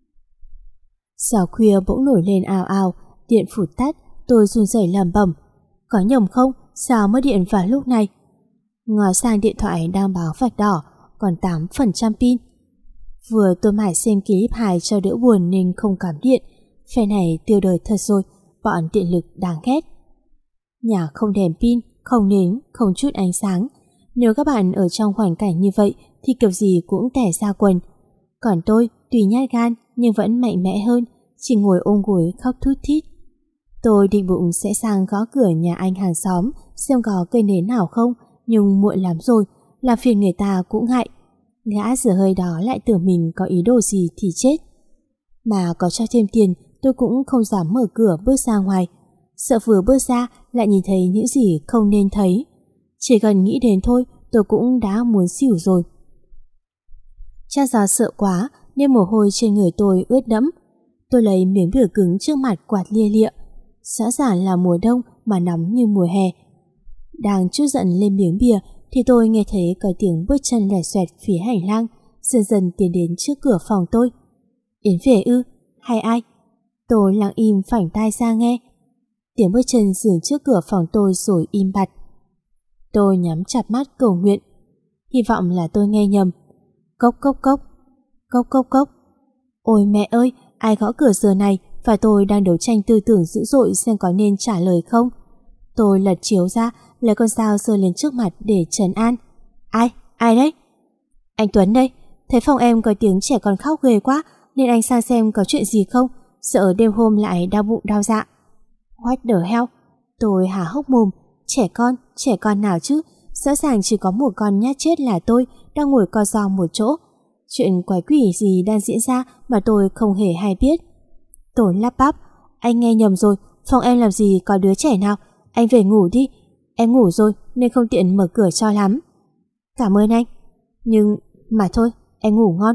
Gió khuya bỗng nổi lên ào ào, điện phụt tắt, tôi run rẩy lẩm bẩm. Có nhầm không? Sao mất điện vào lúc này? Ngó sang điện thoại đang báo vạch đỏ, còn tám phần trăm pin. Vừa tôi mải xem clip hài cho đỡ buồn nên không cảm điện. Phe này tiêu đời thật rồi, bọn điện lực đáng ghét. Nhà không đèn pin, không nến, không chút ánh sáng. Nếu các bạn ở trong hoàn cảnh như vậy thì kiểu gì cũng tẻ ra quần. Còn tôi tuy nhát gan nhưng vẫn mạnh mẽ hơn, chỉ ngồi ôm gối khóc thút thít. Tôi định bụng sẽ sang gõ cửa nhà anh hàng xóm xem có cây nến nào không, nhưng muộn lắm rồi, làm phiền người ta cũng ngại. Gã dở hơi đó lại tưởng mình có ý đồ gì thì chết. Mà có cho thêm tiền tôi cũng không dám mở cửa bước ra ngoài, sợ vừa bước ra lại nhìn thấy những gì không nên thấy. Chỉ cần nghĩ đến thôi tôi cũng đã muốn xỉu rồi. Chắc do sợ quá nên mồ hôi trên người tôi ướt đẫm. Tôi lấy miếng bìa cứng trước mặt quạt lia lịa. Rõ ràng là mùa đông mà nóng như mùa hè. Đang chút giận lên miếng bìa thì tôi nghe thấy có tiếng bước chân lẻ xoẹt phía hành lang, dần dần tiến đến trước cửa phòng tôi. Yến về ư? Hay ai? Tôi lặng im phảnh tai ra nghe. Tiếng bước chân dừng trước cửa phòng tôi rồi im bặt. Tôi nhắm chặt mắt cầu nguyện, hy vọng là tôi nghe nhầm. Cốc cốc cốc, cốc cốc cốc. Ôi mẹ ơi, ai gõ cửa giờ này? Và tôi đang đấu tranh tư tưởng dữ dội xem có nên trả lời không. Tôi lật chiếu ra, lấy con dao giơ lên trước mặt để trấn an. Ai? Ai đấy? Anh Tuấn đây. Thấy phòng em có tiếng trẻ con khóc ghê quá nên anh sang xem có chuyện gì không, sợ đêm hôm lại đau bụng đau dạ. What the hell? Tôi há hốc mồm. Trẻ con? Trẻ con nào chứ? Rõ ràng chỉ có một con nhát chết là tôi đang ngồi co ro một chỗ. Chuyện quái quỷ gì đang diễn ra mà tôi không hề hay biết. Tôi lắp bắp. Anh nghe nhầm rồi, phòng em làm gì có đứa trẻ nào. Anh về ngủ đi. Em ngủ rồi nên không tiện mở cửa cho lắm. Cảm ơn anh. Nhưng mà thôi, em ngủ ngon.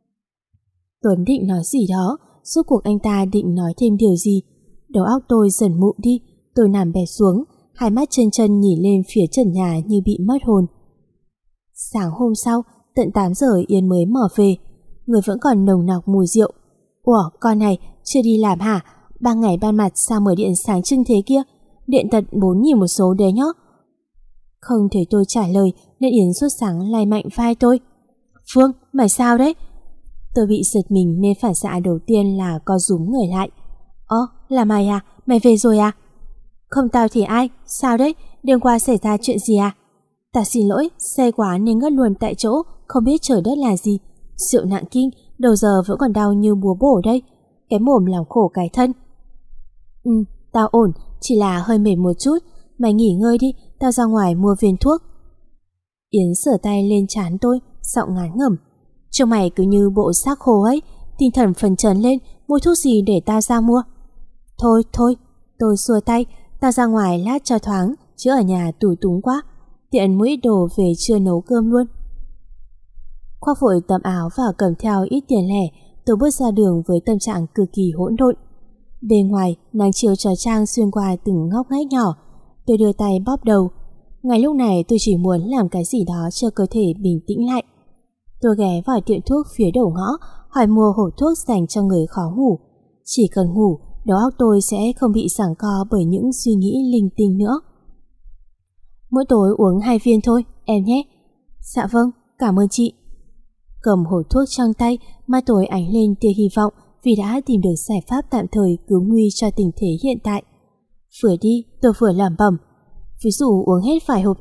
Tuấn định nói gì đó, rốt cuộc anh ta định nói thêm điều gì. Đầu óc tôi dần mụ đi. Tôi nằm bẹp xuống, hai mắt chân chân nhìn lên phía trần nhà như bị mất hồn. Sáng hôm sau, tận tám giờ Yến mới mở về. Người vẫn còn nồng nặc mùi rượu. Ủa, con này chưa đi làm hả? Ban ngày ban mặt sao mở điện sáng trưng thế kia? Điện tật bốn nghìn một số đấy nhó. Không thấy tôi trả lời nên Yến sốt sáng lay mạnh vai tôi. Phương, mày sao đấy? Tôi bị giật mình nên phản xạ đầu tiên là co rúm người lại. Ơ, là mày à? Mày về rồi à? Không tao thì ai? Sao đấy? Đêm qua xảy ra chuyện gì à? Tao xin lỗi, say quá nên ngất luôn tại chỗ, không biết trời đất là gì. Rượu nặng kinh, đầu giờ vẫn còn đau như búa bổ đây. Cái mồm làm khổ cái thân. Ừ, tao ổn, chỉ là hơi mệt một chút. Mày nghỉ ngơi đi, tao ra ngoài mua viên thuốc. Yến sửa tay lên trán tôi, giọng ngán ngẩm. Trông mày cứ như bộ xác khô ấy, tinh thần phấn chấn lên, mua thuốc gì để tao ra mua. Thôi, thôi, tôi xua tay, tao ra ngoài lát cho thoáng, chứ ở nhà tủi túng quá. Tiện mũi đồ về trưa nấu cơm luôn. Khoác vội tấm áo và cầm theo ít tiền lẻ, tôi bước ra đường với tâm trạng cực kỳ hỗn độn. Bên ngoài, nắng chiếu chói chang xuyên qua từng ngóc ngách nhỏ. Tôi đưa tay bóp đầu. Ngay lúc này tôi chỉ muốn làm cái gì đó cho cơ thể bình tĩnh lại. Tôi ghé vào tiệm thuốc phía đầu ngõ, hỏi mua hộp thuốc dành cho người khó ngủ. Chỉ cần ngủ, đầu óc tôi sẽ không bị giằng co bởi những suy nghĩ linh tinh nữa. Mỗi tối uống hai viên thôi, em nhé. Dạ vâng, cảm ơn chị. Cầm hộp thuốc trong tay, mắt tôi ánh lên tia hy vọng vì đã tìm được giải pháp tạm thời cứu nguy cho tình thế hiện tại. Vừa đi, tôi vừa lẩm bẩm. Ví dụ uống hết vài hộp này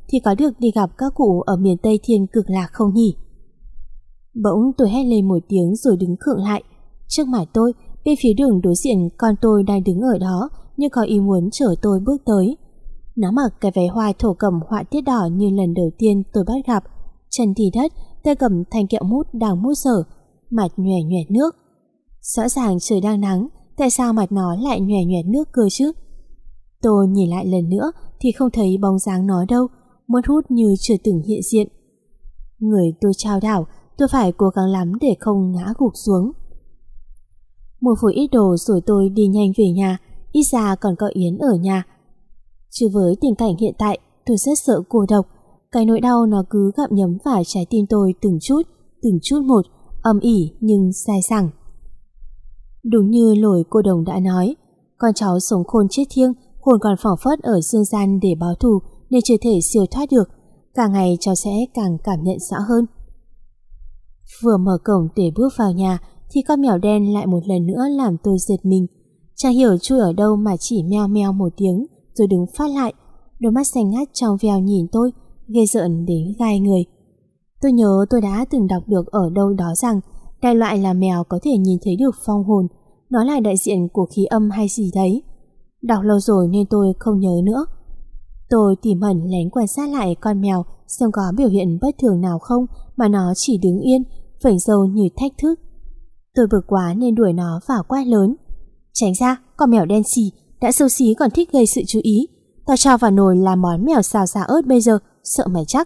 thì có được đi gặp các cụ ở miền Tây Thiên Cực Lạc không nhỉ? Bỗng tôi hét lên một tiếng rồi đứng khựng lại. Trước mặt tôi, bên phía đường đối diện, con tôi đang đứng ở đó như có ý muốn chở tôi bước tới. Nó mặc cái váy hoa thổ cẩm họa tiết đỏ như lần đầu tiên tôi bắt gặp, chân thì đất, tay cầm thanh kẹo mút đang mút sở, mặt nhòe nhòe nước. Rõ ràng trời đang nắng, tại sao mặt nó lại nhòe nhòe nước cơ chứ? Tôi nhìn lại lần nữa thì không thấy bóng dáng nó đâu, mất hút như chưa từng hiện diện. Người tôi trao đảo, tôi phải cố gắng lắm để không ngã gục xuống. Mua phối ít đồ rồi tôi đi nhanh về nhà, ít ra còn có Yến ở nhà. Chứ với tình cảnh hiện tại, tôi rất sợ cô độc. Cái nỗi đau nó cứ gặm nhấm vào trái tim tôi từng chút, từng chút một, âm ỉ nhưng sai sẳng. Đúng như lời cô đồng đã nói, con cháu sống khôn chết thiêng, hồn còn phảng phất ở dương gian để báo thù nên chưa thể siêu thoát được. Càng ngày cháu sẽ càng cảm nhận rõ hơn. Vừa mở cổng để bước vào nhà thì con mèo đen lại một lần nữa làm tôi giật mình. Chẳng hiểu chui ở đâu mà chỉ meo meo một tiếng rồi đứng phát lại, đôi mắt xanh ngắt trong veo nhìn tôi, ghê rợn đến gai người. Tôi nhớ tôi đã từng đọc được ở đâu đó rằng đại loại là mèo có thể nhìn thấy được phong hồn, nó là đại diện của khí âm hay gì đấy. Đọc lâu rồi nên tôi không nhớ nữa. Tôi tỉ mẩn lén quan sát lại con mèo xem có biểu hiện bất thường nào không, mà nó chỉ đứng yên, vểnh râu như thách thức. Tôi bực quá nên đuổi nó và quát lớn: tránh ra, con mèo đen xì, đã xấu xí còn thích gây sự chú ý. Tao cho vào nồi làm món mèo xào xà ớt bây giờ, sợ mày chắc.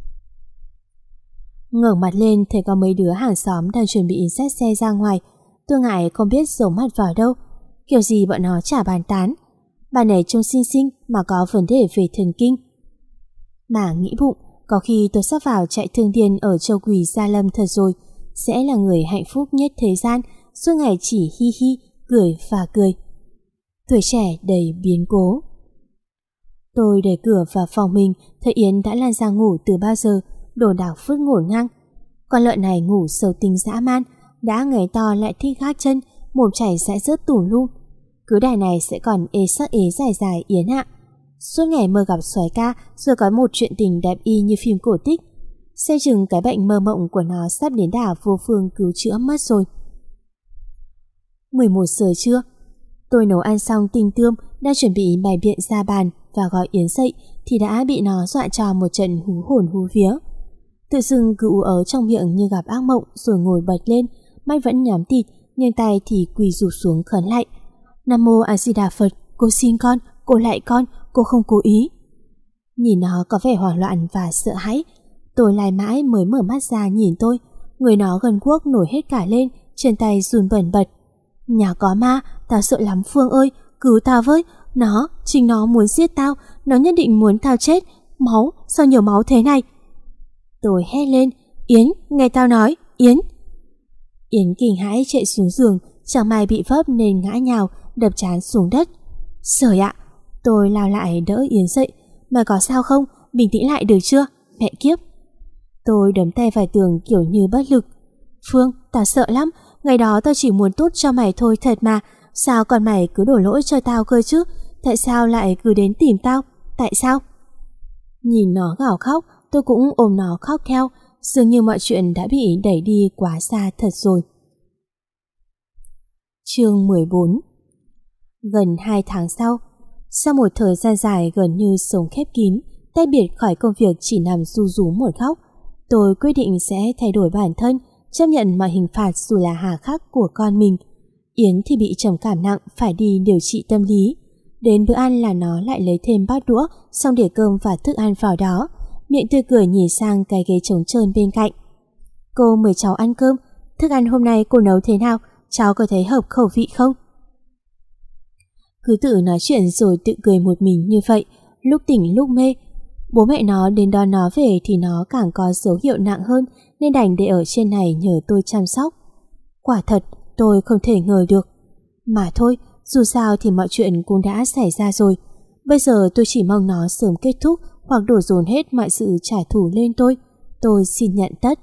Ngẩng mặt lên thấy có mấy đứa hàng xóm đang chuẩn bị xách xe ra ngoài. Tôi ngại không biết giấu mặt vào đâu, kiểu gì bọn nó chả bàn tán. Bà này trông xinh xinh mà có vấn đề về thần kinh. Mà nghĩ bụng, có khi tôi sắp vào trại thương điên ở châu Quỳ Gia Lâm thật rồi, sẽ là người hạnh phúc nhất thế gian, suốt ngày chỉ hi hi, cười và cười. Tuổi trẻ đầy biến cố. Tôi đẩy cửa vào phòng mình, thấy Yến đã lan ra ngủ từ bao giờ, đồ đạc vứt ngổn ngang. Con lợn này ngủ sâu tinh dã man, đã ngáy to lại thích gác chân, mồm chảy sẽ rớt tùm lum. Cứ đài này sẽ còn ế sắc ế dài dài Yến ạ. Suốt ngày mơ gặp soái ca, rồi có một chuyện tình đẹp y như phim cổ tích. Xem chừng cái bệnh mơ mộng của nó sắp đến đà vô phương cứu chữa mất rồi. mười một giờ trưa, tôi nấu ăn xong tinh tươm, đang chuẩn bị bày biện ra bàn và gọi Yến dậy thì đã bị nó dọa cho một trận hú hồn hú vía. Tự dưng cứ ú ớ trong miệng như gặp ác mộng, rồi ngồi bật lên, mắt vẫn nhắm tịt nhưng tay thì quỳ rụt xuống khấn lại: Nam mô A Di Đà Phật, cô xin con, cô lại con, cô không cố ý. Nhìn nó có vẻ hoảng loạn và sợ hãi. Tôi lại mãi mới mở mắt ra nhìn tôi. Người nó gần guốc nổi hết cả lên, chân tay run bẩn bật. Nhà có ma, tao sợ lắm Phương ơi, cứu tao với. Nó, chính nó muốn giết tao, nó nhất định muốn tao chết. Máu, sao nhiều máu thế này? Tôi hét lên: Yến, nghe tao nói, Yến. Yến kinh hãi chạy xuống giường, chẳng may bị vấp nên ngã nhào, đập trán xuống đất. Trời ạ! Tôi lao lại đỡ Yến dậy. Mày có sao không? Bình tĩnh lại được chưa? Mẹ kiếp! Tôi đấm tay vào tường kiểu như bất lực. Phương, tao sợ lắm. Ngày đó tao chỉ muốn tốt cho mày thôi thật mà. Sao còn mày cứ đổ lỗi cho tao cơ chứ? Tại sao lại cứ đến tìm tao? Tại sao? Nhìn nó gào khóc, tôi cũng ôm nó khóc theo. Dường như mọi chuyện đã bị đẩy đi quá xa thật rồi. Chương mười bốn. Gần hai tháng sau, sau một thời gian dài gần như sống khép kín, tách biệt khỏi công việc chỉ nằm ru rú một góc, tôi quyết định sẽ thay đổi bản thân, chấp nhận mọi hình phạt dù là hà khắc của con mình. Yến thì bị trầm cảm nặng, phải đi điều trị tâm lý. Đến bữa ăn là nó lại lấy thêm bát đũa, xong để cơm và thức ăn vào đó, miệng tươi cười nhìn sang cái ghế trống trơn bên cạnh. Cô mời cháu ăn cơm, thức ăn hôm nay cô nấu thế nào, cháu có thấy hợp khẩu vị không? Cứ tự nói chuyện rồi tự cười một mình như vậy, lúc tỉnh lúc mê. Bố mẹ nó đến đón nó về thì nó càng có dấu hiệu nặng hơn nên đành để ở trên này nhờ tôi chăm sóc. Quả thật, tôi không thể ngờ được. Mà thôi, dù sao thì mọi chuyện cũng đã xảy ra rồi. Bây giờ tôi chỉ mong nó sớm kết thúc hoặc đổ dồn hết mọi sự trả thù lên tôi. Tôi xin nhận tất.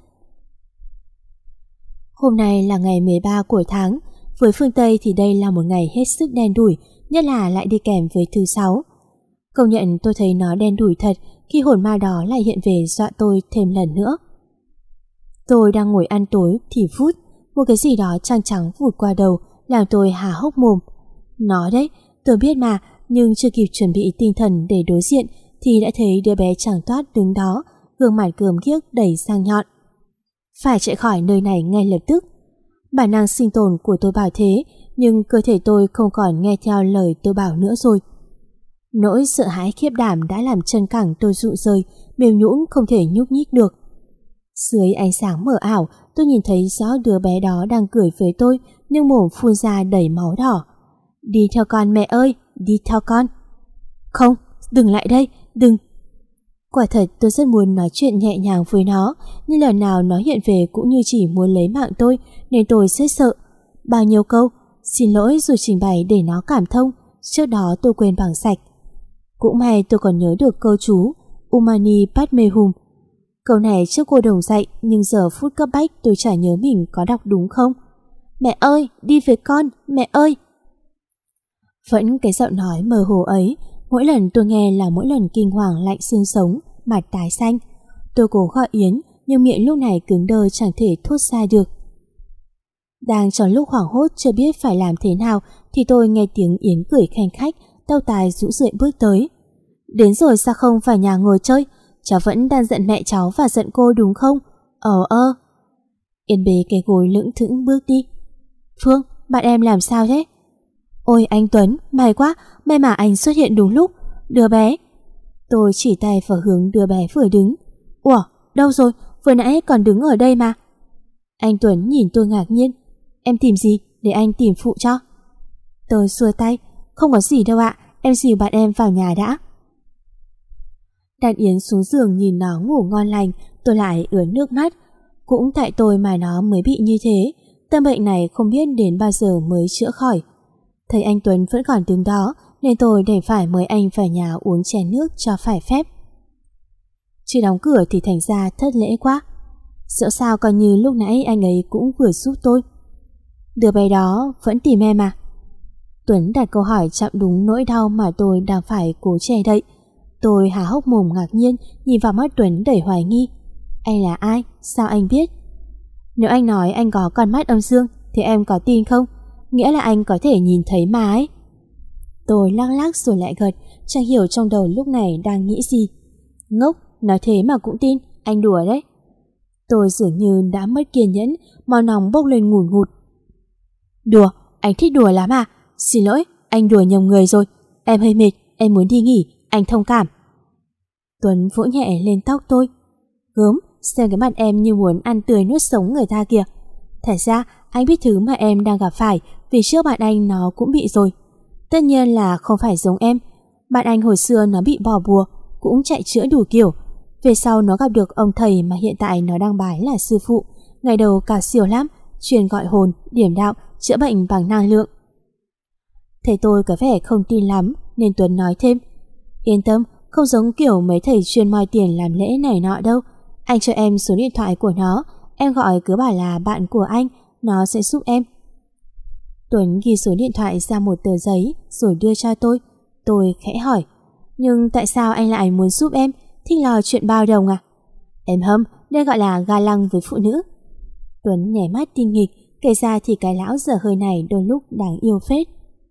Hôm nay là ngày mười ba của tháng. Với phương Tây thì đây là một ngày hết sức đen đủi, nhất là lại đi kèm với thứ sáu. Công nhận tôi thấy nó đen đủi thật khi hồn ma đó lại hiện về dọa tôi thêm lần nữa. Tôi đang ngồi ăn tối thì phút một cái gì đó trắng trắng vụt qua đầu làm tôi há hốc mồm. Nó đấy, tôi biết mà, nhưng chưa kịp chuẩn bị tinh thần để đối diện thì đã thấy đứa bé trắng toát đứng đó, gương mặt gớm ghiếc đầy răng nhọn. Phải chạy khỏi nơi này ngay lập tức. Bản năng sinh tồn của tôi bảo thế, nhưng cơ thể tôi không còn nghe theo lời tôi bảo nữa rồi. Nỗi sợ hãi khiếp đảm đã làm chân cẳng tôi rụng rời, mềm nhũn không thể nhúc nhích được. Dưới ánh sáng mờ ảo, tôi nhìn thấy rõ đứa bé đó đang cười với tôi, nhưng mồm phun ra đầy máu đỏ. Đi theo con mẹ ơi, đi theo con. Không, đừng lại đây, đừng. Quả thật tôi rất muốn nói chuyện nhẹ nhàng với nó, nhưng lần nào nó hiện về cũng như chỉ muốn lấy mạng tôi, nên tôi rất sợ. Bao nhiêu câu, xin lỗi rồi trình bày để nó cảm thông, trước đó tôi quên bằng sạch. Cũng may tôi còn nhớ được câu chú Umani Padme Hum. Câu này trước cô đồng dạy, nhưng giờ phút cấp bách tôi chả nhớ mình có đọc đúng không. Mẹ ơi, đi với con, mẹ ơi. Vẫn cái giọng nói mơ hồ ấy, mỗi lần tôi nghe là mỗi lần kinh hoàng lạnh xương sống, mặt tái xanh. Tôi cố gọi Yến, nhưng miệng lúc này cứng đơ chẳng thể thốt ra được. Đang trong lúc hoảng hốt chưa biết phải làm thế nào thì tôi nghe tiếng Yến cười khanh khách, tao tài rũ rượi bước tới. Đến rồi sao không vào nhà ngồi chơi? Cháu vẫn đang giận mẹ cháu và giận cô đúng không? Ờ ơ. Yến bế cái gối lững thững bước đi. Phương, bạn em làm sao thế? Ôi anh Tuấn, may quá, may mà anh xuất hiện đúng lúc. Đứa bé. Tôi chỉ tay vào hướng đứa bé vừa đứng. Ủa, đâu rồi? Vừa nãy còn đứng ở đây mà. Anh Tuấn nhìn tôi ngạc nhiên. Em tìm gì? Để anh tìm phụ cho. Tôi xua tay. Không có gì đâu ạ, em dìu bạn em vào nhà đã. Đặt Yến xuống giường nhìn nó ngủ ngon lành, tôi lại ứa nước mắt. Cũng tại tôi mà nó mới bị như thế. Tâm bệnh này không biết đến bao giờ mới chữa khỏi. Thấy anh Tuấn vẫn còn đứng đó, nên tôi đành phải mời anh vào nhà uống chén nước cho phải phép. Chưa đóng cửa thì thành ra thất lễ quá. Dẫu sao coi như lúc nãy anh ấy cũng vừa giúp tôi. Đứa bé đó vẫn tìm em à? Tuấn đặt câu hỏi chạm đúng nỗi đau mà tôi đang phải cố che đậy. Tôi há hốc mồm ngạc nhiên nhìn vào mắt Tuấn đầy hoài nghi. Anh là ai? Sao anh biết? Nếu anh nói anh có con mắt âm dương thì em có tin không? Nghĩa là anh có thể nhìn thấy mà ấy. Tôi lắc lắc rồi lại gật, chẳng hiểu trong đầu lúc này đang nghĩ gì. Ngốc, nói thế mà cũng tin, anh đùa đấy. Tôi dường như đã mất kiên nhẫn, máu nóng bốc lên ngùn ngụt. Đùa, anh thích đùa lắm à? Xin lỗi, anh đùa nhầm người rồi. Em hơi mệt, em muốn đi nghỉ, anh thông cảm. Tuấn vỗ nhẹ lên tóc tôi. Gớm, xem cái mặt em như muốn ăn tươi nuốt sống người ta kìa. Thật ra anh biết thứ mà em đang gặp phải, vì trước bạn anh nó cũng bị rồi. Tất nhiên là không phải giống em. Bạn anh hồi xưa nó bị bỏ bùa, cũng chạy chữa đủ kiểu. Về sau nó gặp được ông thầy mà hiện tại nó đang bái là sư phụ. Ngày đầu cả siêu lắm, truyền gọi hồn, điểm đạo, chữa bệnh bằng năng lượng. Thầy tôi có vẻ không tin lắm, nên Tuấn nói thêm. Yên tâm, không giống kiểu mấy thầy chuyên moi tiền làm lễ này nọ đâu. Anh cho em số điện thoại của nó, em gọi cứ bảo là bạn của anh, nó sẽ giúp em. Tuấn ghi số điện thoại ra một tờ giấy rồi đưa cho tôi. Tôi khẽ hỏi, nhưng tại sao anh lại muốn giúp em? Thích lo chuyện bao đồng à? Em hâm, đây gọi là ga lăng với phụ nữ. Tuấn nhảy mắt tinh nghịch, kể ra thì cái lão dở hơi này đôi lúc đáng yêu phết.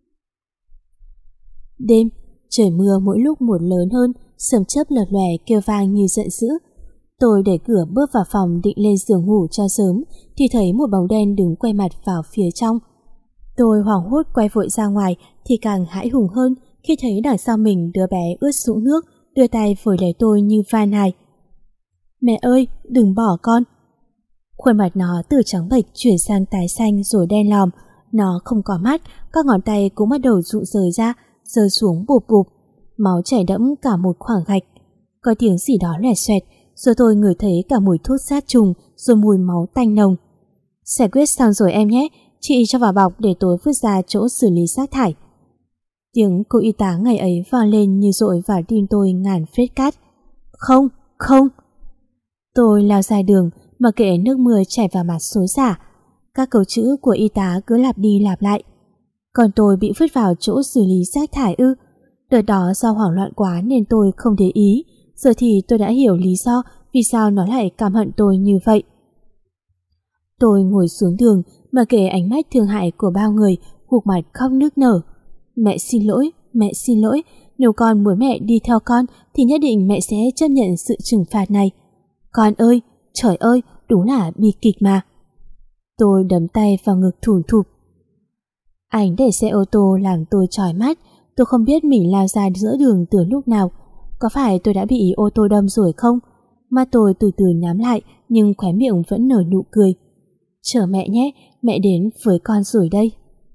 Đêm, trời mưa mỗi lúc một lớn hơn, sấm chớp lợp lòe kêu vang như giận dữ. Tôi đẩy cửa bước vào phòng định lên giường ngủ cho sớm thì thấy một bóng đen đứng quay mặt vào phía trong. Tôi hoảng hốt quay vội ra ngoài thì càng hãi hùng hơn khi thấy đằng sau mình đứa bé ướt sũng nước, đưa tay vội lấy tôi như van nài. Mẹ ơi, đừng bỏ con. Khuôn mặt nó từ trắng bệch chuyển sang tái xanh rồi đen lòm. Nó không có mắt, các ngón tay cũng bắt đầu rụng rời ra, rơi xuống bụp bụp. Máu chảy đẫm cả một khoảng gạch. Có tiếng gì đó lẻ xoẹt, rồi tôi ngửi thấy cả mùi thuốc sát trùng, rồi mùi máu tanh nồng. Giải quyết xong rồi em nhé, chị cho vào bọc để tối vứt ra chỗ xử lý rác thải. Tiếng cô y tá ngày ấy vang lên như dội vào tim tôi ngàn phết cát. Không, không. Tôi lao ra đường mà kệ nước mưa chảy vào mặt xối xả. Các câu chữ của y tá cứ lặp đi lặp lại. Còn tôi bị vứt vào chỗ xử lý rác thải ư? Đợt đó do hoảng loạn quá nên tôi không để ý. Giờ thì tôi đã hiểu lý do vì sao nó lại căm hận tôi như vậy. Tôi ngồi xuống đường mà kể ánh mắt thương hại của bao người, gục mặt khóc nức nở. Mẹ xin lỗi, mẹ xin lỗi. Nếu con muốn mẹ đi theo con thì nhất định mẹ sẽ chấp nhận sự trừng phạt này. Con ơi, trời ơi, đúng là bi kịch mà. Tôi đấm tay vào ngực thủn thụp. Anh để xe ô tô làm tôi chói mắt. Tôi không biết mình lao ra giữa đường từ lúc nào. Có phải tôi đã bị ô tô đâm rồi không? Mắt tôi từ từ nhắm lại nhưng khóe miệng vẫn nở nụ cười. Chờ mẹ nhé, mẹ đến với con rồi đây.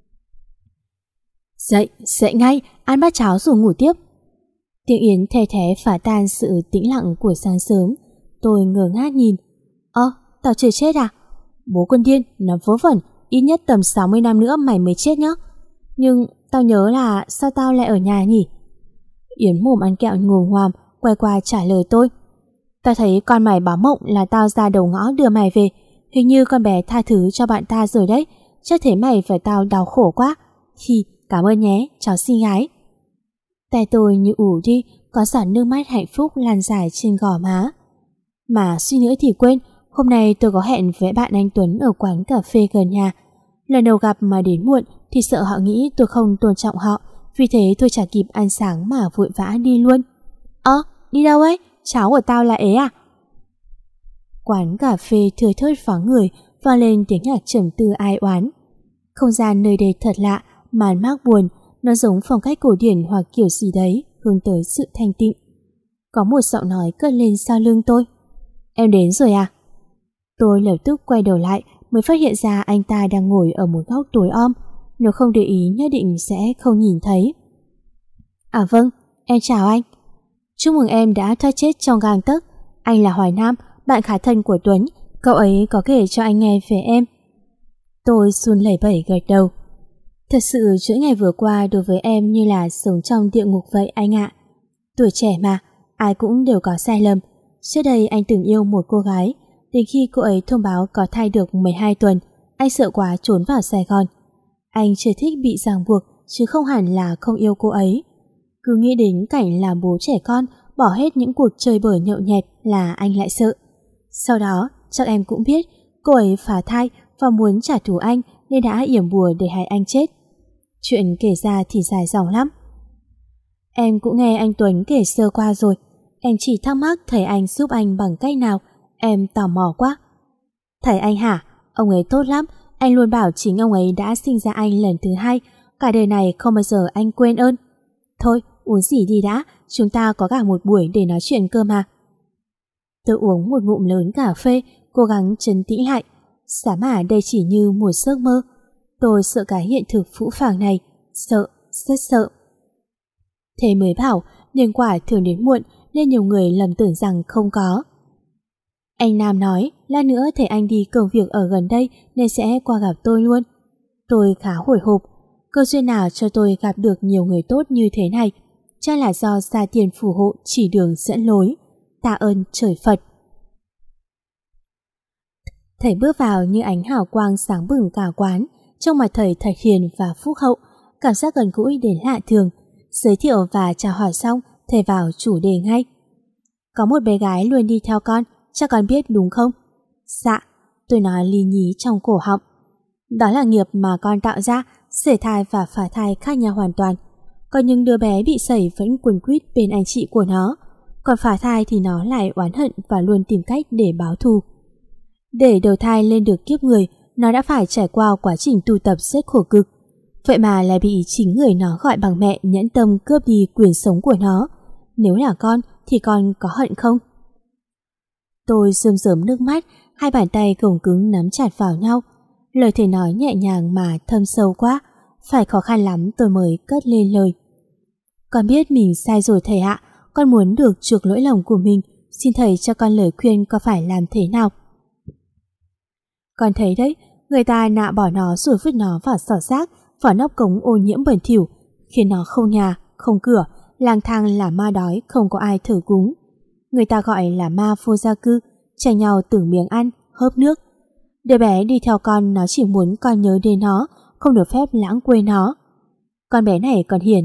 Dậy, dậy ngay, ăn bát cháo rồi ngủ tiếp. Tiếng Yến the thé phá tan sự tĩnh lặng của sáng sớm. Tôi ngơ ngác nhìn. Ơ, tao chưa chết à? Bố con điên, nó vớ vẩn, ít nhất tầm sáu mươi năm nữa mày mới chết nhá. Nhưng tao nhớ là sao tao lại ở nhà nhỉ? Yến mồm ăn kẹo ngồm ngoàm, quay qua trả lời tôi. Tao thấy con mày báo mộng là tao ra đầu ngõ đưa mày về. Hình như con bé tha thứ cho bạn ta rồi đấy. Chắc thế mày phải tao đau khổ quá. Hi, cảm ơn nhé, cháu xinh gái. Tay tôi như ủ đi, có giọt nước mắt hạnh phúc lan dài trên gò má. Mà suy nữa thì quên, hôm nay tôi có hẹn với bạn anh Tuấn ở quán cà phê gần nhà. Lần đầu gặp mà đến muộn thì sợ họ nghĩ tôi không tôn trọng họ, vì thế tôi chả kịp ăn sáng mà vội vã đi luôn. Ơ, đi đâu ấy? Cháu của tao là ế à? Quán cà phê thưa thớt vắng người, vang lên tiếng nhạc trầm tư ai oán. Không gian nơi đây thật lạ, màn mác buồn, nó giống phong cách cổ điển hoặc kiểu gì đấy hướng tới sự thanh tịnh. Có một giọng nói cất lên sau lưng tôi. Em đến rồi à? Tôi lập tức quay đầu lại mới phát hiện ra anh ta đang ngồi ở một góc tối om. Nếu không để ý nhất định sẽ không nhìn thấy. À vâng, em chào anh. Chúc mừng em đã thoát chết trong gang tấc. Anh là Hoài Nam, bạn khá thân của Tuấn. Cậu ấy có kể cho anh nghe về em. Tôi run lẩy bẩy gật đầu. Thật sự chuỗi ngày vừa qua đối với em như là sống trong địa ngục vậy anh ạ. Tuổi trẻ mà, ai cũng đều có sai lầm. Trước đây anh từng yêu một cô gái. Đến khi cô ấy thông báo có thai được mười hai tuần, anh sợ quá trốn vào Sài Gòn. Anh chưa thích bị ràng buộc, chứ không hẳn là không yêu cô ấy. Cứ nghĩ đến cảnh làm bố trẻ con, bỏ hết những cuộc chơi bời nhậu nhẹt là anh lại sợ. Sau đó, chắc em cũng biết, cô ấy phá thai và muốn trả thù anh nên đã yểm bùa để hại anh chết. Chuyện kể ra thì dài dòng lắm. Em cũng nghe anh Tuấn kể sơ qua rồi. Em chỉ thắc mắc thầy anh giúp anh bằng cách nào. Em tò mò quá. Thầy anh hả? Ông ấy tốt lắm. Anh luôn bảo chính ông ấy đã sinh ra anh lần thứ hai. Cả đời này không bao giờ anh quên ơn. Thôi, uống gì đi đã. Chúng ta có cả một buổi để nói chuyện cơ mà. Tôi uống một ngụm lớn cà phê, cố gắng trấn tĩnh lại. Xả mà đây chỉ như một giấc mơ. Tôi sợ cái hiện thực phũ phàng này. Sợ, rất sợ. Thế mới bảo nhân quả thường đến muộn nên nhiều người lầm tưởng rằng không có. Anh Nam nói lát nữa thầy anh đi công việc ở gần đây nên sẽ qua gặp tôi luôn. Tôi khá hồi hộp. Cơ duyên nào cho tôi gặp được nhiều người tốt như thế này? Chắc là do gia tiền phù hộ chỉ đường dẫn lối. Tạ ơn trời Phật. Thầy bước vào như ánh hào quang sáng bừng cả quán. Trong mặt thầy thật hiền và phúc hậu, cảm giác gần gũi đến lạ thường. Giới thiệu và chào hỏi xong, thầy vào chủ đề ngay. Có một bé gái luôn đi theo con, chắc con biết đúng không? Dạ, tôi nói lì nhí trong cổ họng. Đó là nghiệp mà con tạo ra, sảy thai và phá thai khác nhau hoàn toàn. Còn những đứa bé bị sảy vẫn quấn quýt bên anh chị của nó. Còn phá thai thì nó lại oán hận và luôn tìm cách để báo thù. Để đầu thai lên được kiếp người, nó đã phải trải qua quá trình tu tập rất khổ cực. Vậy mà lại bị chính người nó gọi bằng mẹ nhẫn tâm cướp đi quyền sống của nó. Nếu là con thì con có hận không? Tôi rơm rớm nước mắt, hai bàn tay gồng cứng nắm chặt vào nhau. Lời thầy nói nhẹ nhàng mà thâm sâu quá, phải khó khăn lắm tôi mới cất lên lời. Con biết mình sai rồi thầy ạ, con muốn được chuộc lỗi lầm của mình, xin thầy cho con lời khuyên có phải làm thế nào. Con thấy đấy, người ta nạ bỏ nó rồi vứt nó vào xỏ rác, vào nóc cống ô nhiễm bẩn thỉu, khiến nó không nhà, không cửa, lang thang là ma đói, không có ai thờ cúng. Người ta gọi là ma vô gia cư, tranh nhau từng miếng ăn, hớp nước. Đứa bé đi theo con, nó chỉ muốn con nhớ đến nó, không được phép lãng quên nó. Con bé này còn hiền đấy,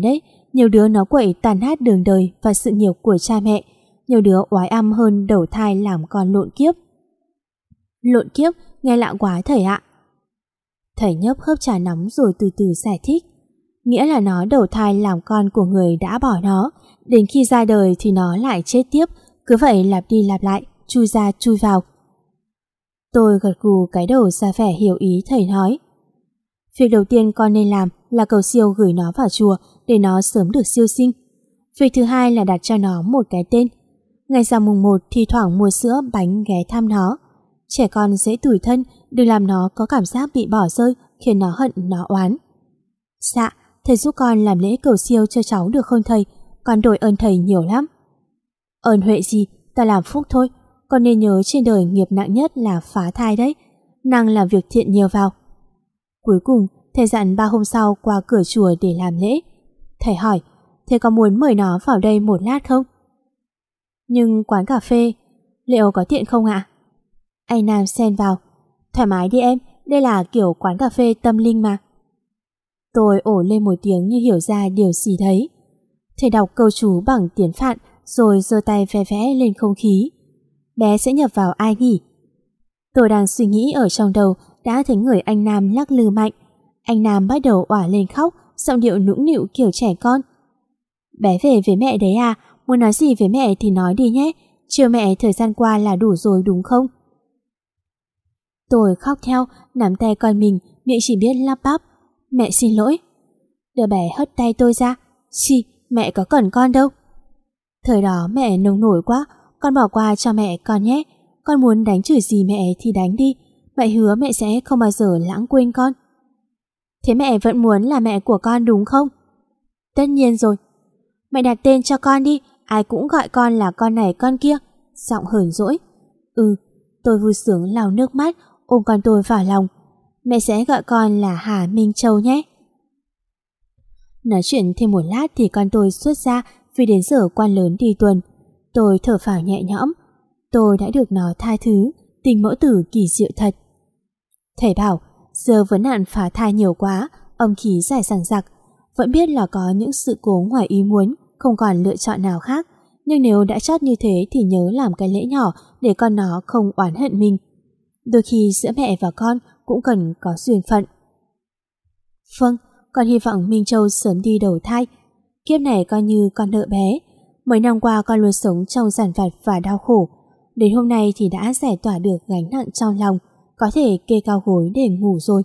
nhiều đứa nó quậy tàn nát đường đời và sự nghiệp của cha mẹ, nhiều đứa oái âm hơn đầu thai làm con lộn kiếp. Lộn kiếp, nghe lạ quá thầy ạ. Thầy nhấp hớp trà nóng rồi từ từ giải thích. Nghĩa là nó đầu thai làm con của người đã bỏ nó, đến khi ra đời thì nó lại chết tiếp, cứ vậy lặp đi lặp lại, chui ra chui vào. Tôi gật gù cái đầu ra vẻ hiểu ý thầy nói. Việc đầu tiên con nên làm là cầu siêu gửi nó vào chùa để nó sớm được siêu sinh. Việc thứ hai là đặt cho nó một cái tên. Ngày rằm mùng một thi thoảng mua sữa bánh ghé thăm nó. Trẻ con dễ tủi thân, đừng làm nó có cảm giác bị bỏ rơi, khiến nó hận nó oán. Dạ, thầy giúp con làm lễ cầu siêu cho cháu được không thầy? Con đội ơn thầy nhiều lắm. Ơn huệ gì, ta làm phúc thôi. Con nên nhớ trên đời nghiệp nặng nhất là phá thai đấy. Năng làm việc thiện nhiều vào. Cuối cùng, thầy dặn ba hôm sau qua cửa chùa để làm lễ. Thầy hỏi, thầy có muốn mời nó vào đây một lát không? Nhưng quán cà phê, liệu có tiện không ạ? Anh Nam xen vào. Thoải mái đi em, đây là kiểu quán cà phê tâm linh mà. Tôi ổ lên một tiếng như hiểu ra điều gì đấy. Thầy đọc câu chú bằng tiếng Phạn rồi giơ tay vẽ vẽ lên không khí. Bé sẽ nhập vào ai nhỉ? Tôi đang suy nghĩ ở trong đầu đã thấy người anh Nam lắc lư mạnh. Anh Nam bắt đầu òa lên khóc, giọng điệu nũng nịu kiểu trẻ con. Bé về với mẹ đấy à? Muốn nói gì với mẹ thì nói đi nhé. Chiều mẹ thời gian qua là đủ rồi đúng không? Tôi khóc theo, nắm tay con mình, miệng chỉ biết lắp bắp. Mẹ xin lỗi. Đứa bé hất tay tôi ra. Xì, mẹ có cần con đâu. Thời đó mẹ nông nổi quá, con bỏ qua cho mẹ con nhé. Con muốn đánh chửi gì mẹ thì đánh đi. Mẹ hứa mẹ sẽ không bao giờ lãng quên con. Thế mẹ vẫn muốn là mẹ của con đúng không? Tất nhiên rồi. Mẹ đặt tên cho con đi, ai cũng gọi con là con này con kia. Giọng hờn dỗi. Ừ, tôi vui sướng lau nước mắt, ôm con tôi vào lòng. Mẹ sẽ gọi con là Hà Minh Châu nhé. Nói chuyện thêm một lát thì con tôi xuất ra vì đến giờ quan lớn đi tuần. Tôi thở phào nhẹ nhõm. Tôi đã được nó tha thứ, tình mẫu tử kỳ diệu thật. Thầy bảo, giờ vấn nạn phá thai nhiều quá, âm khí dài dằng dặc. Vẫn biết là có những sự cố ngoài ý muốn, không còn lựa chọn nào khác. Nhưng nếu đã chót như thế thì nhớ làm cái lễ nhỏ để con nó không oán hận mình. Đôi khi giữa mẹ và con cũng cần có duyên phận. Vâng, con hy vọng Minh Châu sớm đi đầu thai. Kiếp này coi như con nợ bé. Mấy năm qua con luôn sống trong giản vặt và đau khổ. Đến hôm nay thì đã giải tỏa được gánh nặng trong lòng, có thể kê cao gối để ngủ rồi.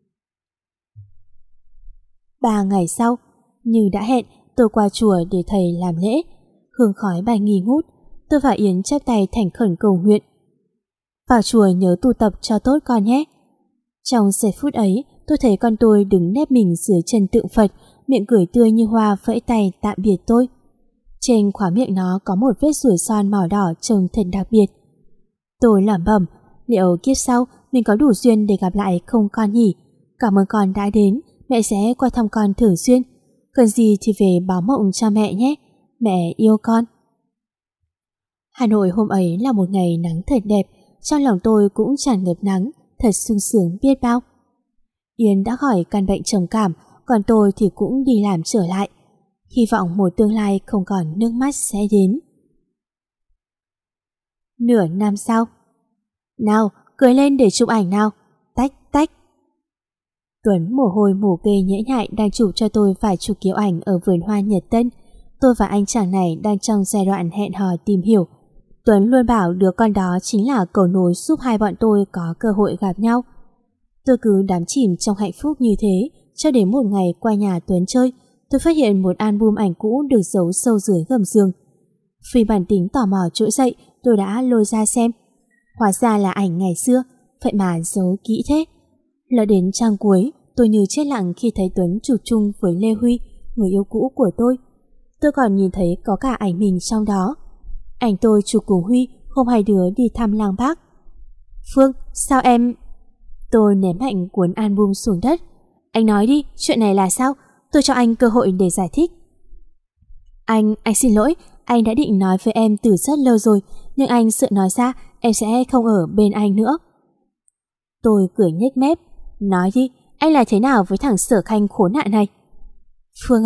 Ba ngày sau, như đã hẹn, tôi qua chùa để thầy làm lễ. Hương khói bài nghi ngút, tôi và Yến chắp tay thành khẩn cầu nguyện. Vào chùa nhớ tu tập cho tốt con nhé. Trong giây phút ấy, tôi thấy con tôi đứng nép mình dưới chân tượng Phật, miệng cười tươi như hoa vẫy tay tạm biệt tôi. Trên khóe miệng nó có một vết ruồi son màu đỏ trông thật đặc biệt. Tôi lẩm bẩm, liệu kiếp sau mình có đủ duyên để gặp lại không con nhỉ? Cảm ơn con đã đến, mẹ sẽ qua thăm con thường xuyên. Cần gì thì về báo mộng cho mẹ nhé. Mẹ yêu con. Hà Nội hôm ấy là một ngày nắng thật đẹp, trong lòng tôi cũng tràn ngập nắng, thật sung sướng biết bao. Yến đã khỏi căn bệnh trầm cảm, còn tôi thì cũng đi làm trở lại. Hy vọng một tương lai không còn nước mắt sẽ đến. Nửa năm sau. Nào, cười lên để chụp ảnh nào. Tách tách. Tuấn mồ hôi mồ kê nhễ nhại đang chụp cho tôi vài chục kiểu ảnh ở vườn hoa Nhật Tân. Tôi và anh chàng này đang trong giai đoạn hẹn hò tìm hiểu. Tuấn luôn bảo đứa con đó chính là cầu nối giúp hai bọn tôi có cơ hội gặp nhau. Tôi cứ đắm chìm trong hạnh phúc như thế cho đến một ngày qua nhà Tuấn chơi, tôi phát hiện một album ảnh cũ được giấu sâu dưới gầm giường. Vì bản tính tò mò trỗi dậy, tôi đã lôi ra xem. Hóa ra là ảnh ngày xưa, vậy mà giấu kỹ thế. Lỡ đến trang cuối, tôi như chết lặng khi thấy Tuấn chụp chung với Lê Huy, người yêu cũ của tôi. Tôi còn nhìn thấy có cả ảnh mình trong đó. Ảnh tôi chụp cùng Huy hôm hai đứa đi thăm làng Bác. Phương, sao em... Tôi ném mạnh cuốn album xuống đất. Anh nói đi, chuyện này là sao? Tôi cho anh cơ hội để giải thích. Anh, anh xin lỗi, anh đã định nói với em từ rất lâu rồi, nhưng anh sợ nói ra em sẽ không ở bên anh nữa. Tôi cười nhếch mép. Nói đi, anh là thế nào với thằng Sở Khanh khốn nạn này? Phương à,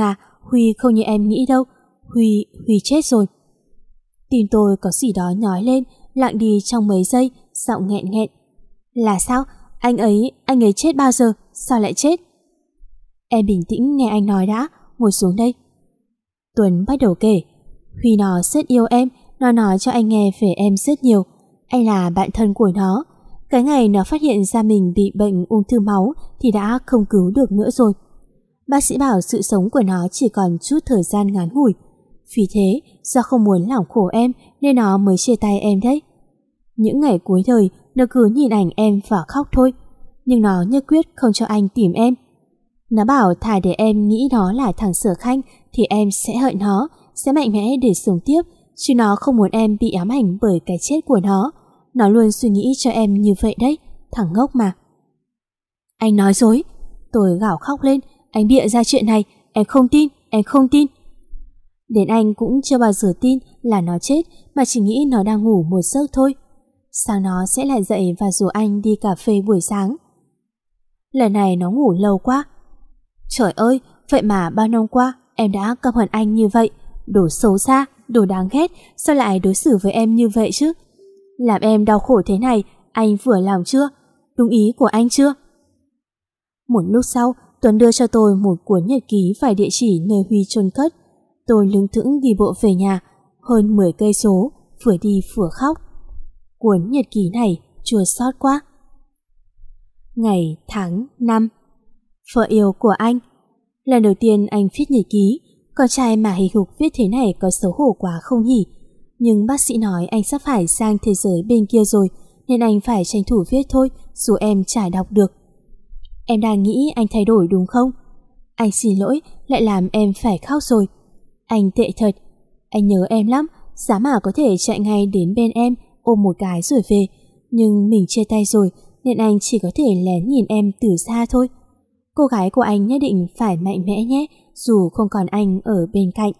Huy không như em nghĩ đâu. Huy, Huy chết rồi. Tim tôi có gì đó nhói lên, lặng đi trong mấy giây, giọng nghẹn nghẹn. Là sao? Anh ấy, anh ấy chết bao giờ? Sao lại chết? Em bình tĩnh nghe anh nói đã, ngồi xuống đây. Tuấn bắt đầu kể. Huy nó rất yêu em, nó nói cho anh nghe về em rất nhiều. Anh là bạn thân của nó. Cái ngày nó phát hiện ra mình bị bệnh ung thư máu thì đã không cứu được nữa rồi. Bác sĩ bảo sự sống của nó chỉ còn chút thời gian ngắn ngủi. Vì thế, do không muốn làm khổ em nên nó mới chia tay em đấy. Những ngày cuối đời, nó cứ nhìn ảnh em và khóc thôi. Nhưng nó nhất quyết không cho anh tìm em. Nó bảo thà để em nghĩ nó là thằng Sở Khanh thì em sẽ hận nó, sẽ mạnh mẽ để sống tiếp, chứ nó không muốn em bị ám ảnh bởi cái chết của nó. Nó luôn suy nghĩ cho em như vậy đấy, thằng ngốc mà. Anh nói dối. Tôi gào khóc lên. Anh bịa ra chuyện này, em không tin, em không tin. Đến anh cũng chưa bao giờ tin là nó chết, mà chỉ nghĩ nó đang ngủ một giấc thôi. Sáng nó sẽ lại dậy và rủ anh đi cà phê buổi sáng. Lần này nó ngủ lâu quá. Trời ơi, vậy mà bao năm qua em đã căm hận anh như vậy. Đồ xấu xa, đồ đáng ghét, sao lại đối xử với em như vậy chứ? Làm em đau khổ thế này, anh vừa lòng chưa? Đúng ý của anh chưa? Một lúc sau, Tuấn đưa cho tôi một cuốn nhật ký và địa chỉ nơi Huy chôn cất. Tôi lững thững đi bộ về nhà, hơn mười cây số, vừa đi vừa khóc. Cuốn nhật ký này chua xót quá. Ngày, tháng, năm. Vợ yêu của anh. Lần đầu tiên anh viết nhật ký, con trai mà hì hục viết thế này có xấu hổ quá không nhỉ? Nhưng bác sĩ nói anh sắp phải sang thế giới bên kia rồi, nên anh phải tranh thủ viết thôi, dù em chả đọc được. Em đang nghĩ anh thay đổi đúng không? Anh xin lỗi, lại làm em phải khóc rồi. Anh tệ thật. Anh nhớ em lắm, giá mà có thể chạy ngay đến bên em, ôm một cái rồi về. Nhưng mình chia tay rồi, nên anh chỉ có thể lén nhìn em từ xa thôi. Cô gái của anh nhất định phải mạnh mẽ nhé, dù không còn anh ở bên cạnh.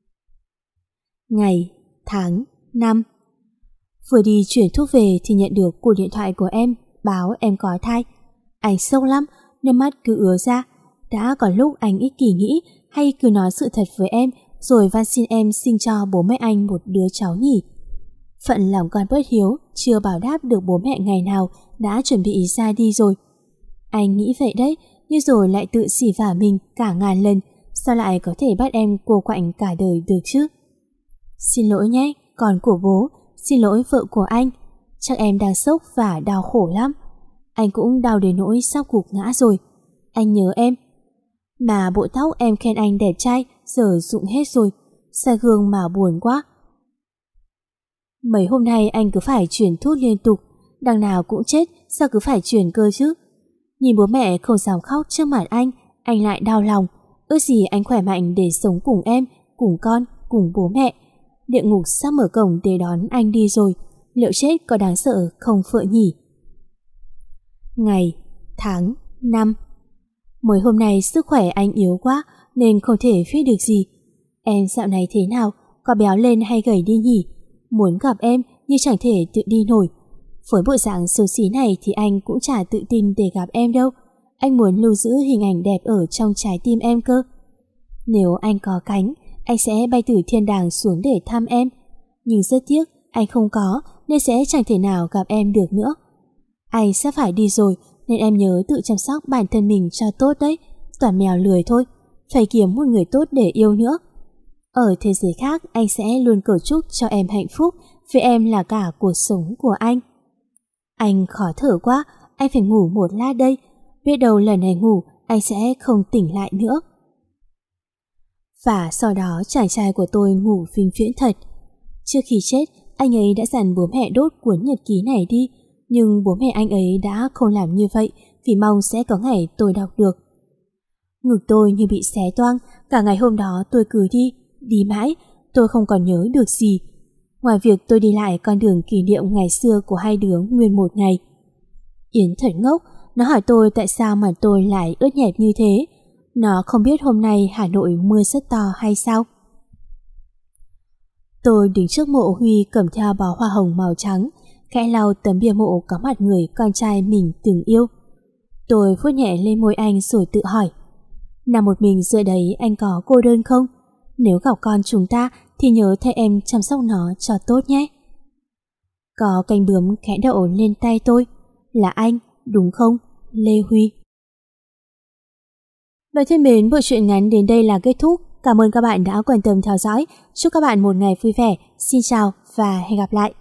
Ngày, tháng, năm. Vừa đi chuyển thuốc về thì nhận được cuộc điện thoại của em, báo em có thai. Anh sốc lắm, nước mắt cứ ứa ra. Đã có lúc anh ích kỷ nghĩ hay cứ nói sự thật với em, rồi van xin em sinh cho bố mẹ anh một đứa cháu nhỉ. Phận làm con bất hiếu, chưa bảo đáp được bố mẹ ngày nào, đã chuẩn bị ra đi rồi. Anh nghĩ vậy đấy, nhưng rồi lại tự xỉ vả mình cả ngàn lần. Sao lại có thể bắt em cô quạnh cả đời được chứ? Xin lỗi nhé, con của bố. Xin lỗi vợ của anh. Chắc em đang sốc và đau khổ lắm. Anh cũng đau đến nỗi sắp gục ngã rồi. Anh nhớ em. Mà bộ tóc em khen anh đẹp trai giờ rụng hết rồi. Xa gương mà buồn quá. Mấy hôm nay anh cứ phải chuyển thuốc liên tục. Đằng nào cũng chết, sao cứ phải chuyển cơ chứ? Nhìn bố mẹ không dám khóc trước mặt anh, anh lại đau lòng. Ước gì anh khỏe mạnh để sống cùng em, cùng con, cùng bố mẹ. Địa ngục sắp mở cổng để đón anh đi rồi. Liệu chết có đáng sợ không Phượng nhỉ? Ngày, tháng, năm. Mới hôm nay sức khỏe anh yếu quá nên không thể viết được gì. Em dạo này thế nào? Có béo lên hay gầy đi nhỉ? Muốn gặp em nhưng chẳng thể tự đi nổi. Với bộ dạng xấu xí này thì anh cũng chả tự tin để gặp em đâu. Anh muốn lưu giữ hình ảnh đẹp ở trong trái tim em cơ. Nếu anh có cánh, anh sẽ bay từ thiên đàng xuống để thăm em. Nhưng rất tiếc, anh không có nên sẽ chẳng thể nào gặp em được nữa. Anh sắp phải đi rồi nên em nhớ tự chăm sóc bản thân mình cho tốt đấy. Toàn mèo lười thôi, phải kiếm một người tốt để yêu nữa. Ở thế giới khác anh sẽ luôn cầu chúc cho em hạnh phúc, vì em là cả cuộc sống của anh. Anh khó thở quá, anh phải ngủ một lát đây. Biết đâu lần này ngủ anh sẽ không tỉnh lại nữa. Và sau đó chàng trai của tôi ngủ vĩnh viễn thật. Trước khi chết, anh ấy đã dặn bố mẹ đốt cuốn nhật ký này đi. Nhưng bố mẹ anh ấy đã không làm như vậy vì mong sẽ có ngày tôi đọc được. Ngực tôi như bị xé toang. Cả ngày hôm đó tôi cứ đi, đi mãi. Tôi không còn nhớ được gì, ngoài việc tôi đi lại con đường kỷ niệm ngày xưa của hai đứa nguyên một ngày. Yến thật ngốc. Nó hỏi tôi tại sao mà tôi lại ướt nhẹp như thế. Nó không biết hôm nay Hà Nội mưa rất to hay sao. Tôi đứng trước mộ Huy cầm theo bó hoa hồng màu trắng, khẽ lau tấm bia mộ có mặt người con trai mình từng yêu. Tôi vuốt nhẹ lên môi anh rồi tự hỏi, nằm một mình giữa đấy anh có cô đơn không? Nếu gặp con chúng ta thì nhớ thay em chăm sóc nó cho tốt nhé. Có cánh bướm khẽ đậu lên tay tôi. Là anh, đúng không? Lê Huy. Và thân mến, bộ truyện ngắn đến đây là kết thúc. Cảm ơn các bạn đã quan tâm theo dõi. Chúc các bạn một ngày vui vẻ. Xin chào và hẹn gặp lại.